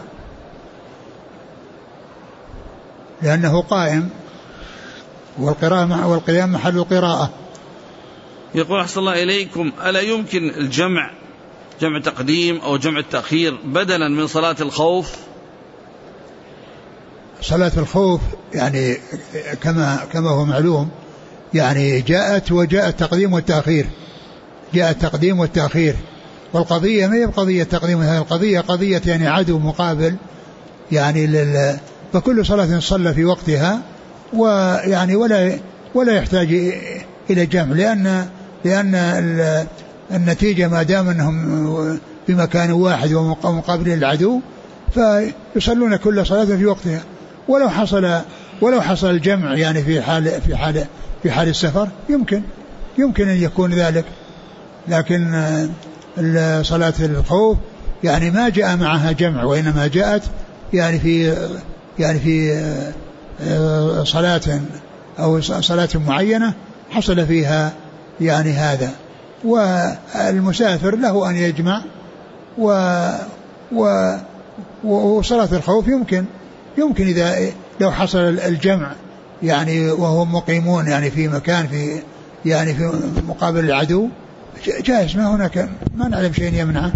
لأنه قائم، والقيام محل القراءة. يقول أحسن الله إليكم ألا يمكن الجمع، جمع تقديم أو جمع التأخير بدلا من صلاة الخوف؟ صلاة الخوف يعني كما هو معلوم يعني جاء التقديم والتأخير، جاء التقديم والتأخير، والقضية ما هي قضية تقديم، هذه القضية قضية يعني عدو مقابل يعني فكل صلاة صلى في وقتها ويعني ولا يحتاج إلى جمع، لأن النتيجة ما دام أنهم في مكان واحد ومقابل العدو فيصلون كل صلاة في وقتها. ولو حصل الجمع يعني في حال السفر يمكن أن يكون ذلك، لكن صلاة الخوف يعني ما جاء معها جمع، وإنما جاءت يعني في صلاة أو صلاة معينة حصل فيها يعني هذا، والمسافر له أن يجمع، وصلاة الخوف يمكن إذا لو حصل الجمع يعني وهم مقيمون يعني في مكان في مقابل العدو جائز، ما نعلم شيء يمنعه،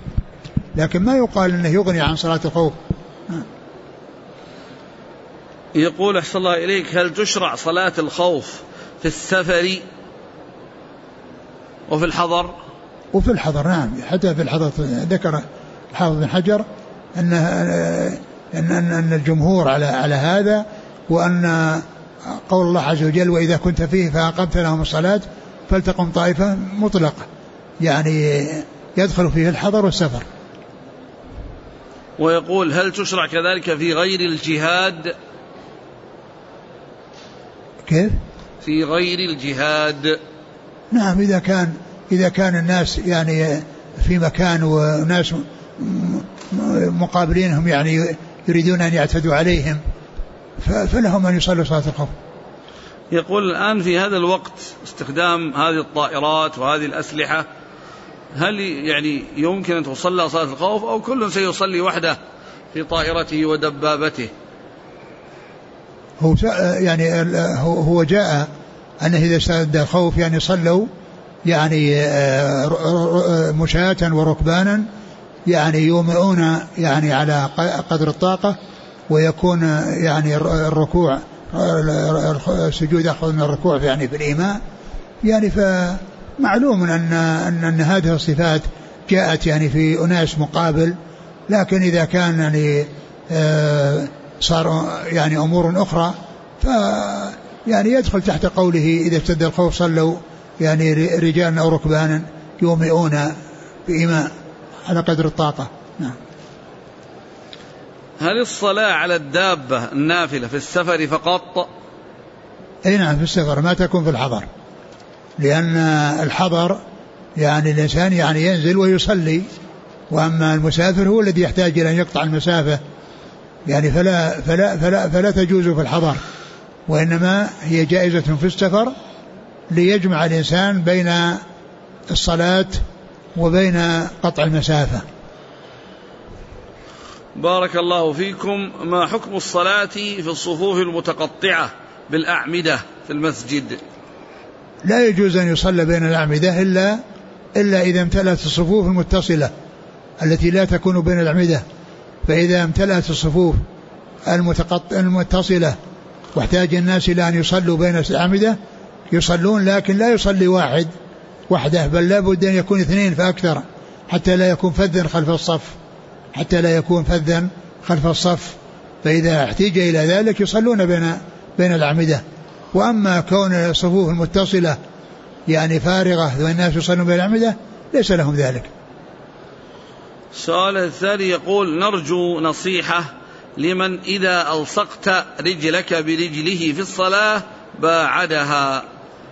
لكن ما يقال أنه يغني عن صلاة الخوف. يقول أحسن الله إليك: هل تشرع صلاة الخوف في السفر وفي الحضر؟ وفي الحضر نعم، حتى في الحضر. ذكر الحافظ بن حجر أن الجمهور على هذا، وأن قول الله عز وجل: وإذا كنت فيه فأقمت لهم الصلاة فلتقم طائفة مطلقة، يعني يدخل فيه الحضر والسفر. ويقول: هل تشرع كذلك في غير الجهاد؟ كيف؟ في غير الجهاد نعم، إذا كان الناس يعني في مكان وناس مقابلينهم يعني يريدون أن يعتدوا عليهم فلهم أن يصلوا صلاة الخوف. يقول: الآن في هذا الوقت استخدام هذه الطائرات وهذه الأسلحة، هل يعني يمكن أن تصلى صلاة الخوف أو كل سيصلي وحده في طائرته ودبابته؟ هو جاء أنه إذا اشتد الخوف يعني صلوا يعني مشاة وركبانا، يعني يومئون يعني على قدر الطاقة، ويكون يعني الركوع السجود أخذ من الركوع يعني في الإيماء. يعني فمعلوم أن هذه الصفات جاءت يعني في أناس مقابل، لكن إذا كان يعني صار يعني أمور أخرى يعني يدخل تحت قوله: إذا اشتد الخوف صلوا يعني رجالا أو ركبانا يومئون بإيماء على قدر الطاقة. نعم. هل الصلاة على الدابة النافلة في السفر فقط؟ أي نعم، في السفر، ما تكون في الحضر، لأن الحضر يعني الإنسان يعني ينزل ويصلي، وأما المسافر هو الذي يحتاج إلى أن يقطع المسافة، يعني فلا تجوز في الحضر، وإنما هي جائزة في السفر ليجمع الإنسان بين الصلاة وبين قطع المسافة. بارك الله فيكم. ما حكم الصلاة في الصفوف المتقطعة بالأعمدة في المسجد؟ لا يجوز أن يصلى بين الأعمدة إلا إذا امتلأت الصفوف المتصلة التي لا تكون بين الأعمدة. فإذا امتلأت الصفوف المتصلة واحتاج الناس إلى أن يصلوا بين الأعمدة يصلون، لكن لا يصلي واحد وحده، بل لا بد أن يكون اثنين فأكثر حتى لا يكون فذا خلف الصف. فإذا احتاج إلى ذلك يصلون بين الأعمدة. وأما كون الصفوف المتصلة يعني فارغة والناس يصلون بين الأعمدة ليس لهم ذلك. السؤال الثاني يقول: نرجو نصيحة لمن إذا ألصقت رجلك برجله في الصلاة باعدها.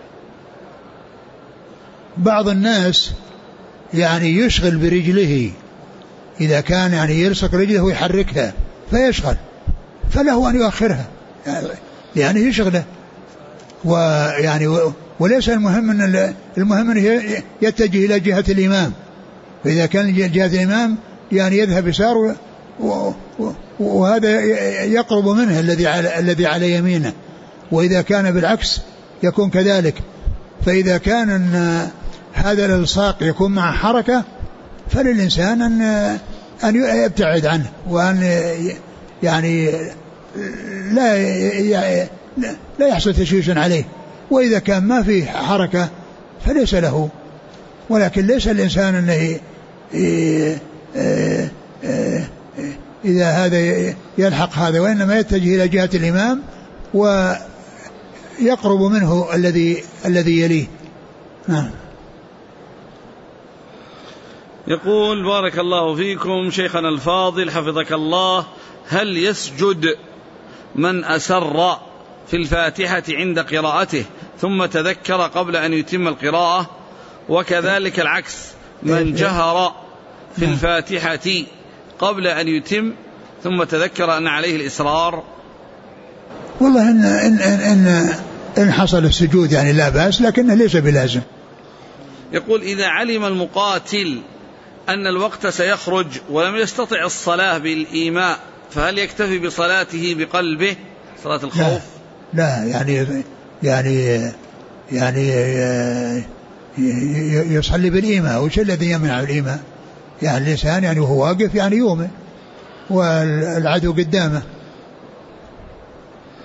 بعض الناس يعني يشغل برجله، إذا كان يعني يلصق رجله ويحركها فيشغل، فله أن يؤخرها يعني يشغله، ويعني وليس المهم أن يتجه إلى جهة الإمام. فإذا كان جهة الإمام يعني يذهب يسار وهذا يقرب منه الذي على يمينه، وإذا كان بالعكس يكون كذلك. فإذا كان أن هذا الإلصاق يكون مع حركة فللإنسان أن يبتعد عنه، وأن يعني لا يحصل تشويش عليه. وإذا كان ما فيه حركة فليس له، ولكن ليس الإنسان أنه إذا هذا يلحق هذا، وإنما يتجه إلى جهة الإمام ويقرب منه الذي يليه. يقول: بارك الله فيكم شيخنا الفاضل حفظك الله، هل يسجد من أسر في الفاتحة عند قراءته ثم تذكر قبل أن يتم القراءة، وكذلك العكس من جهر في الفاتحة قبل أن يتم ثم تذكر أن عليه الإسرار؟ والله إن حصل السجود يعني لا بأس، لكنه ليس بلازم. يقول: إذا علم المقاتل أن الوقت سيخرج ولم يستطع الصلاة بالإيماء فهل يكتفي بصلاته بقلبه صلاة الخوف؟ لا يعني يصلي بالإيماء. وش الذي يمنع الإيماء؟ يعني الإنسان يعني وهو واقف يعني يومه والعدو قدامه.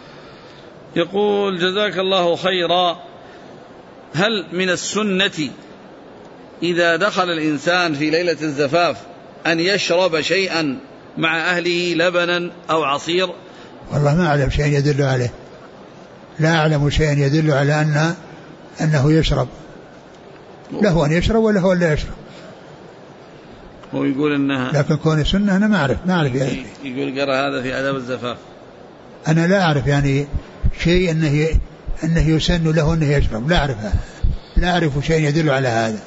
يقول جزاك الله خيرا، هل من السنة إذا دخل الإنسان في ليلة الزفاف أن يشرب شيئا مع أهله لبنا أو عصير؟ والله ما أعلم شيء يدل عليه، لا أعلم شيء يدل على أنه يشرب، له أن يشرب ولا هو لا يشرب. هو يقول إنها، لكن كون السنة أنا ما أعرف يعني. يقول قرأ هذا في آداب الزفاف. أنا لا أعرف يعني شيء أنه يسن له أنه يشرب، لا أعرف هذا، لا أعرف شيء يدل على هذا.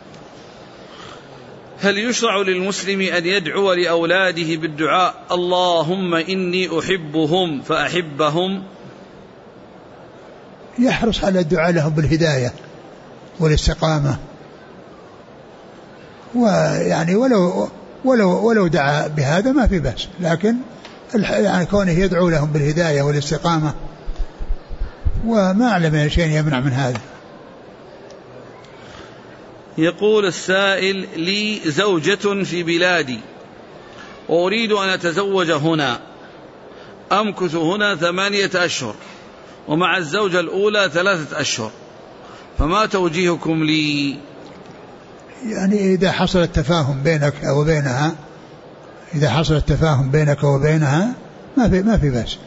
هل يشرع للمسلم أن يدعو لأولاده بالدعاء اللهم إني أحبهم فأحبهم؟ يحرص على الدعاء لهم بالهداية والاستقامة، ويعني ولو دعا بهذا ما في بأس، لكن يعني كونه يدعو لهم بالهداية والاستقامة، وما أعلم شيء يمنع من هذا. يقول السائل: لي زوجة في بلادي وأريد أن أتزوج هنا، أمكث هنا 8 أشهر ومع الزوجة الأولى 3 أشهر، فما توجيهكم لي؟ يعني إذا حصل التفاهم بينك وبينها، إذا حصل التفاهم بينك وبينها ما في بأس،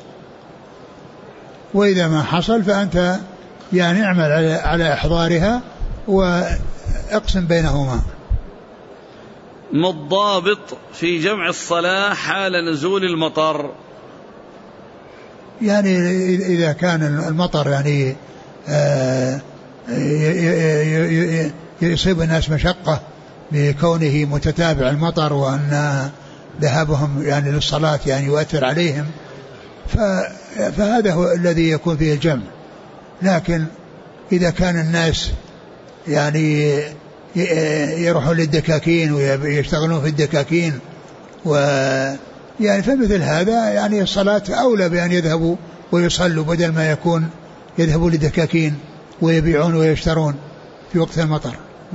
وإذا ما حصل فأنت يعني اعمل على إحضارها واقسم بينهما. ما الضابط في جمع الصلاة حال نزول المطر؟ يعني إذا كان المطر يعني يصيب الناس مشقة بكونه متتابع المطر، وأن ذهابهم يعني للصلاة يعني يؤثر عليهم، فهذا هو الذي يكون فيه الجمع. لكن إذا كان الناس يعني يروحون للدكاكين ويشتغلون في الدكاكين يعني فمثل هذا يعني الصلاة أولى بأن يذهبوا ويصلوا بدل ما يكون يذهبوا للدكاكين ويبيعون ويشترون في وقت المطر.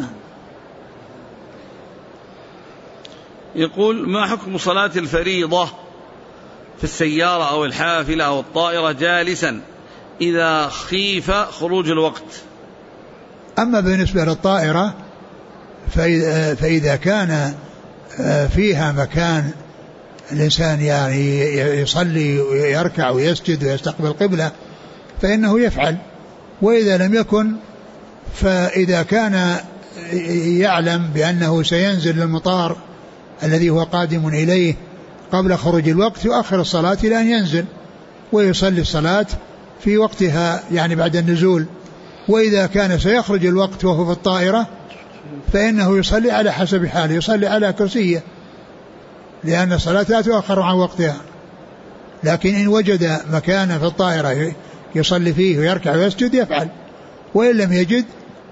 يقول: ما حكم صلاة الفريضة في السيارة أو الحافلة أو الطائرة جالسا إذا خيف خروج الوقت؟ أما بالنسبة للطائرة فإذا كان فيها مكان الإنسان يعني يصلي ويركع ويسجد ويستقبل القبلة فإنه يفعل، وإذا لم يكن فإذا كان يعلم بأنه سينزل للمطار الذي هو قادم إليه قبل خروج الوقت يؤخر الصلاة إلى أن ينزل ويصلي الصلاة في وقتها يعني بعد النزول. وإذا كان سيخرج الوقت وهو في الطائرة فإنه يصلي على حسب حاله، يصلي على كرسيه، لأن الصلاة لا تؤخر عن وقتها. لكن إن وجد مكانا في الطائرة يصلي فيه ويركع ويسجد يفعل، وإن لم يجد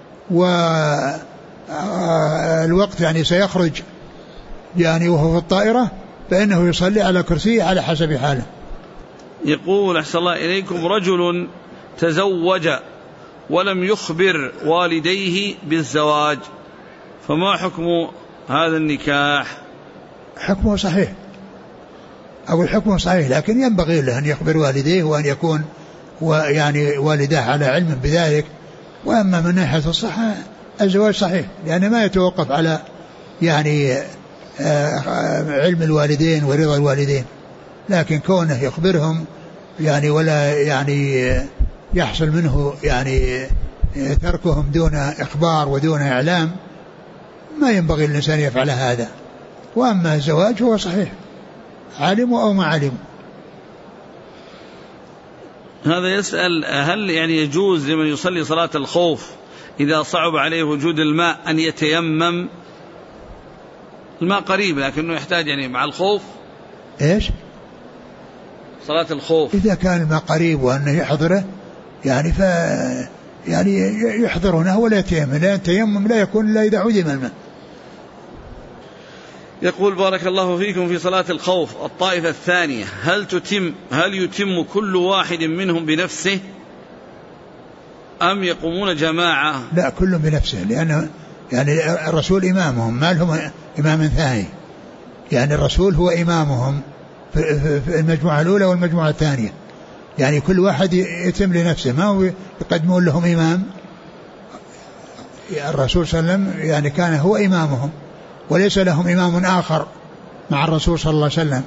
والوقت يعني سيخرج يعني وهو في الطائرة فإنه يصلي على كرسيه على حسب حاله. يقول: أحسن الله إليكم، رجل تزوج ولم يخبر والديه بالزواج، فما حكم هذا النكاح؟ حكمه صحيح، أو الحكم صحيح، لكن ينبغي له أن يخبر والديه وأن يكون ويعني والداه على علم بذلك. وأما من ناحية الصحة الزواج صحيح، لأنه ما يتوقف على يعني علم الوالدين ورضا الوالدين، لكن كونه يخبرهم يعني ولا يعني يحصل منه يعني تركهم دون إخبار ودون إعلام، ما ينبغي الإنسان يفعل هذا. وأما الزواج هو صحيح علموا أو ما علموا. هذا يسأل: هل يعني يجوز لمن يصلي صلاة الخوف إذا صعب عليه وجود الماء أن يتيمم؟ الماء قريب لكنه يحتاج يعني مع الخوف. إيش؟ صلاة الخوف إذا كان الماء قريب وأنه يحضره يعني يعني يحضرونه ولا يتيمم، لا التيمم لا يكون إلا إذا عدم الماء. يقول: بارك الله فيكم، في صلاة الخوف الطائفة الثانية هل يتم كل واحد منهم بنفسه أم يقومون جماعة؟ لا، كل بنفسه، لأن يعني الرسول إمامهم، ما لهم إمام ثاني، يعني الرسول هو إمامهم في المجموعة الأولى والمجموعة الثانية، يعني كل واحد يتم لنفسه، ما هو يقدمون لهم إمام. الرسول صلى الله عليه وسلم يعني كان هو إمامهم، وليس لهم إمام آخر مع الرسول صلى الله عليه وسلم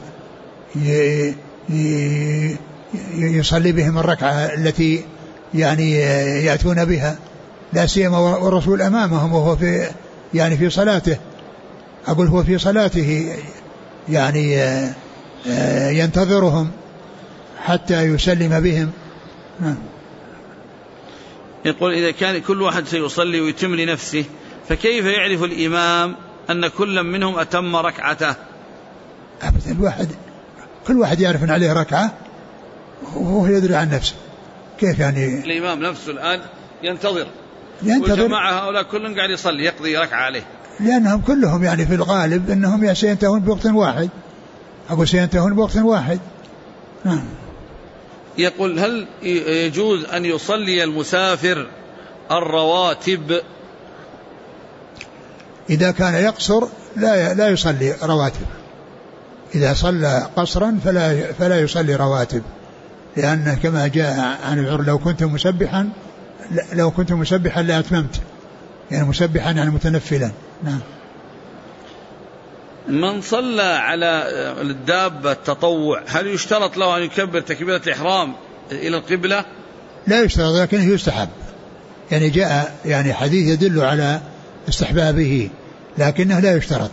يصلي بهم الركعة التي يعني يأتون بها، لا سيما والرسول أمامهم وهو في صلاته. أقول هو في صلاته يعني ينتظرهم حتى يسلم بهم. يقول إذا كان كل واحد سيصلي ويتم لنفسه، فكيف يعرف الإمام أن كل منهم أتم ركعته؟ أبدا، كل واحد يعرف أن عليه ركعة وهو يدري عن نفسه. كيف يعني الإمام نفسه الآن ينتظر وجماعة هؤلاء كلهم قاعد يصلي يقضي ركعة عليه؟ لأنهم كلهم يعني في الغالب أنهم سينتهون بوقت واحد. أقول سينتهون بوقت واحد. يقول هل يجوز أن يصلي المسافر الرواتب؟ إذا كان يقصر لا يصلي رواتب. إذا صلى قصرا فلا يصلي رواتب، لأنه كما جاء عن العر لو كنت مسبحا لأتممت، يعني مسبحا يعني متنفلا. نعم. من صلى على الدابة التطوع هل يشترط له أن يكبر تكبيرة الإحرام إلى القبلة؟ لا يشترط، لكنه يستحب. يعني جاء يعني حديث يدل على استحبابه، لكنه لا يشترط،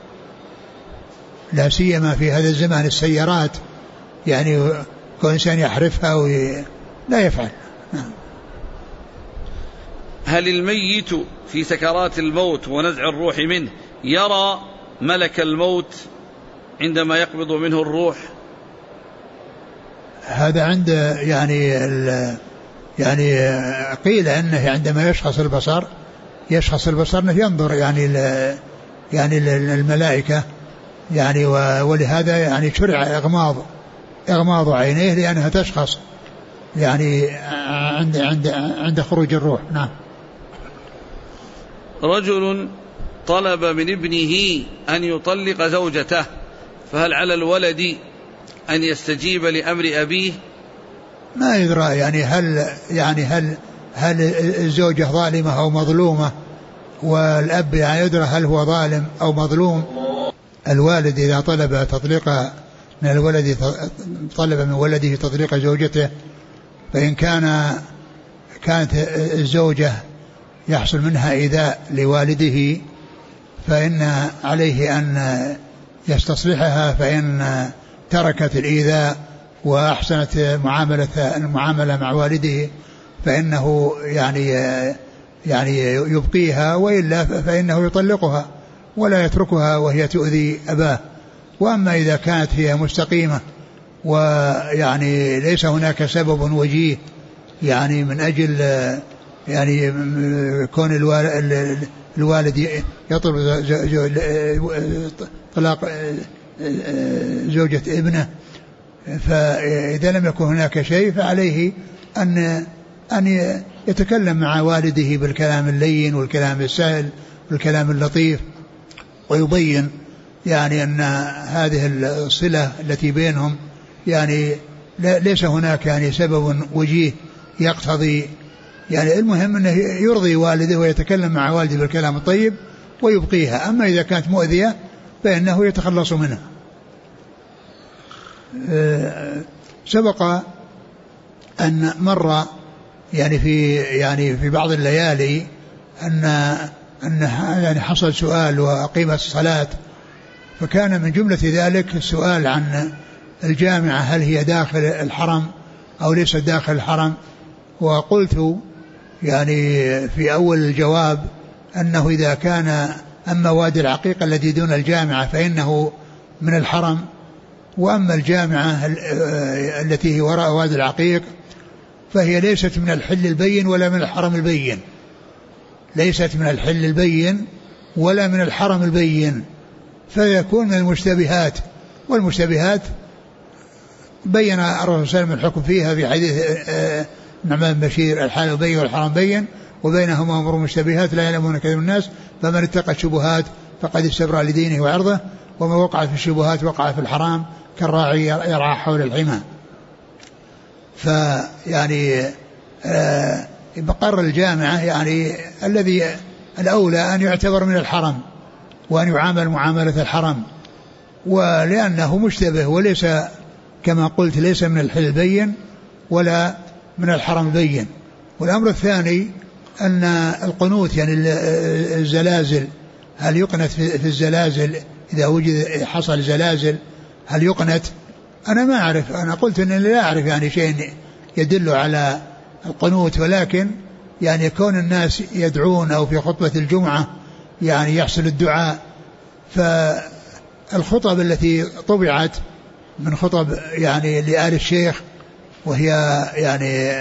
لا سيما في هذا الزمان السيارات يعني كل إنسان يحرفها لا يفعل. هل الميت في سكرات الموت ونزع الروح منه يرى ملك الموت عندما يقبض منه الروح؟ هذا عند يعني قيل أنه عندما يشخص البصر أنه ينظر يعني الملائكة يعني، ولهذا يعني شرع إغماض عينيه لأنها تشخص يعني عند خروج الروح. نعم. رجل طلب من ابنه أن يطلق زوجته، فهل على الولد أن يستجيب لأمر أبيه؟ ما يدرى هل الزوجة ظالمة أو مظلومة، والأب يعني يدرى هل هو ظالم أو مظلوم. الوالد إذا طلب من ولده تطليق زوجته، فإن كانت الزوجة يحصل منها إيذاء لوالده فإن عليه أن يستصلحها، فإن تركت الإيذاء وأحسنت المعاملة مع والده فإنه يعني يبقيها، وإلا فإنه يطلقها ولا يتركها وهي تؤذي أباه. وأما إذا كانت هي مستقيمة ويعني ليس هناك سبب وجيه يعني من أجل يعني كون الوالد يطلب طلاق زوجة ابنه، فإذا لم يكن هناك شيء فعليه أن يتكلم مع والده بالكلام اللين والكلام السهل والكلام اللطيف، ويبين يعني أن هذه الصلة التي بينهم يعني ليس هناك يعني سبب وجيه يقتضي، يعني المهم أنه يرضي والده ويتكلم مع والده بالكلام الطيب ويبقيها. أما إذا كانت مؤذية فإنه يتخلص منها. سبق أن مر يعني في بعض الليالي أن يعني حصل سؤال وأقيمت الصلاة، فكان من جملة ذلك السؤال عن الجامعة هل هي داخل الحرم أو ليست داخل الحرم. وقلت يعني في أول الجواب أنه إذا كان أما وادي العقيق الذي دون الجامعة فإنه من الحرم، وأما الجامعة التي هي وراء وادي العقيق فهي ليست من الحل البين ولا من الحرم البين، ليست من الحل البين ولا من الحرم البين، فيكون من المشتبهات. والمشتبهات بين الرسول صلى الله عليه وسلم الحكم فيها في حديث نعمان بن بشير الحلال بين والحرام بين وبينهما أمور مشتبهات لا يعلمون كثير من الناس، فمن اتقى الشبهات فقد استبرأ لدينه وعرضه، وما وقع في الشبهات وقع في الحرام كالراعي يرعى حول الحمى. فيعني مقر الجامعة يعني الذي الأولى أن يعتبر من الحرم وأن يعامل معاملة الحرم، ولأنه مشتبه وليس كما قلت ليس من الحل بين ولا من الحرم بين. والأمر الثاني أن القنوت يعني الزلازل، هل يقنت في الزلازل إذا حصل زلازل هل يقنت؟ أنا ما أعرف، أنا قلت أنني لا أعرف يعني شيء يدل على القنوت، ولكن يعني كون الناس يدعون أو في خطبة الجمعة يعني يحصل الدعاء. فالخطب التي طبعت من خطب يعني لآل الشيخ وهي يعني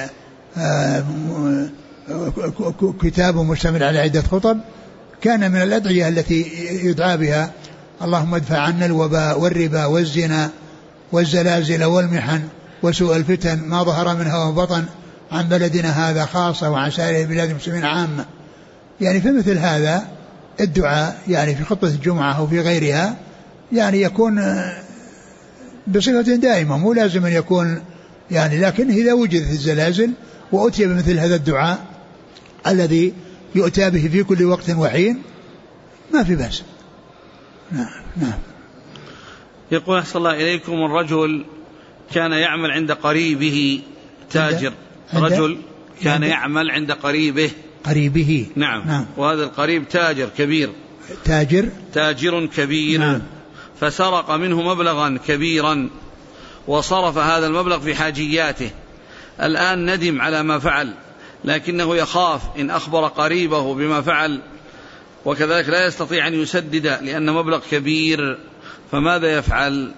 كتاب مشتمل على عدة خطب، كان من الأدعية التي يدعى بها اللهم ادفع عنا الوباء والربا والزنا والزلازل والمحن وسوء الفتن ما ظهر منها وبطن عن بلدنا هذا خاصة وعن سائر بلاد المسلمين عامة. يعني فمثل هذا الدعاء يعني في خطبة الجمعة أو في غيرها يعني يكون بصفة دائمة، مو لازم أن يكون يعني، لكن إذا وجدت الزلازل وأتي بمثل هذا الدعاء الذي يؤتى به في كل وقت وحين ما في بأس. نعم. يقول أحسن الله إليكم، الرجل كان يعمل عند قريبه تاجر، رجل كان يعمل عند قريبه نعم. وهذا القريب تاجر كبير، تاجر كبير نعم. فسرق منه مبلغا كبيرا وصرف هذا المبلغ في حاجياته. الآن ندم على ما فعل، لكنه يخاف إن أخبر قريبه بما فعل، وكذلك لا يستطيع أن يسدد لأن مبلغ كبير، فماذا يفعل؟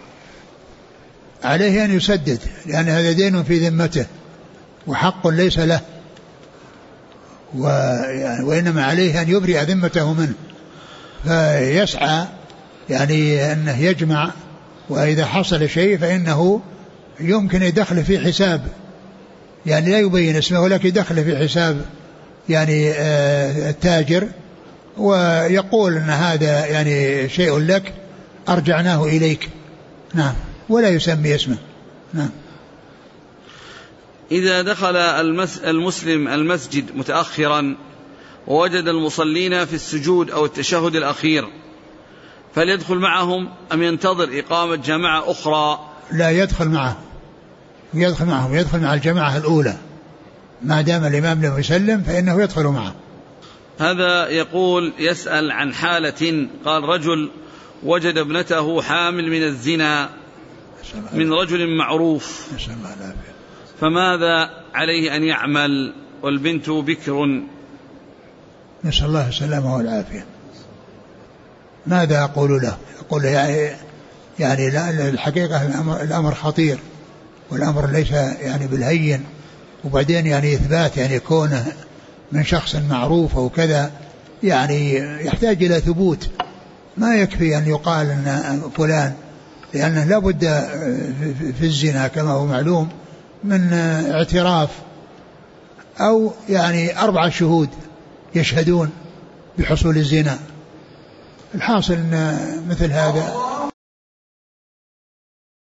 عليه أن يسدد، لأن هذا دين في ذمته وحق ليس له، وإنما عليه أن يبرئ ذمته منه، فيسعى يعني أنه يجمع، وإذا حصل شيء فإنه يمكن يدخل في حساب، يعني لا يبين اسمه ولكن يدخل في حساب يعني التاجر، ويقول أن هذا يعني شيء لك أرجعناه إليك نعم، ولا يسمي اسمه نعم. إذا دخل المسلم المسجد متأخرا ووجد المصلين في السجود أو التشهد الأخير، فليدخل معهم أم ينتظر إقامة جماعة أخرى؟ لا، يدخل معهم، يدخل مع الجماعة الأولى، ما دام الإمام لم يسلم فإنه يدخل معه. هذا يقول يسأل عن حالة، قال رجل وجد ابنته حامل من الزنا من رجل معروف، فماذا عليه أن يعمل والبنت بكر؟ نسأل الله السلامة والعافية. ماذا أقول له؟ أقول له يعني لا، الحقيقة الأمر خطير، والأمر ليس يعني بالهين، وبعدين يعني إثبات يعني كونه من شخص معروف أو كذا يعني يحتاج إلى ثبوت، ما يكفي أن يقال أن فلان، لأنه لا بد في الزنا كما هو معلوم من اعتراف أو يعني 4 شهود يشهدون بحصول الزنا. الحاصل أن مثل هذا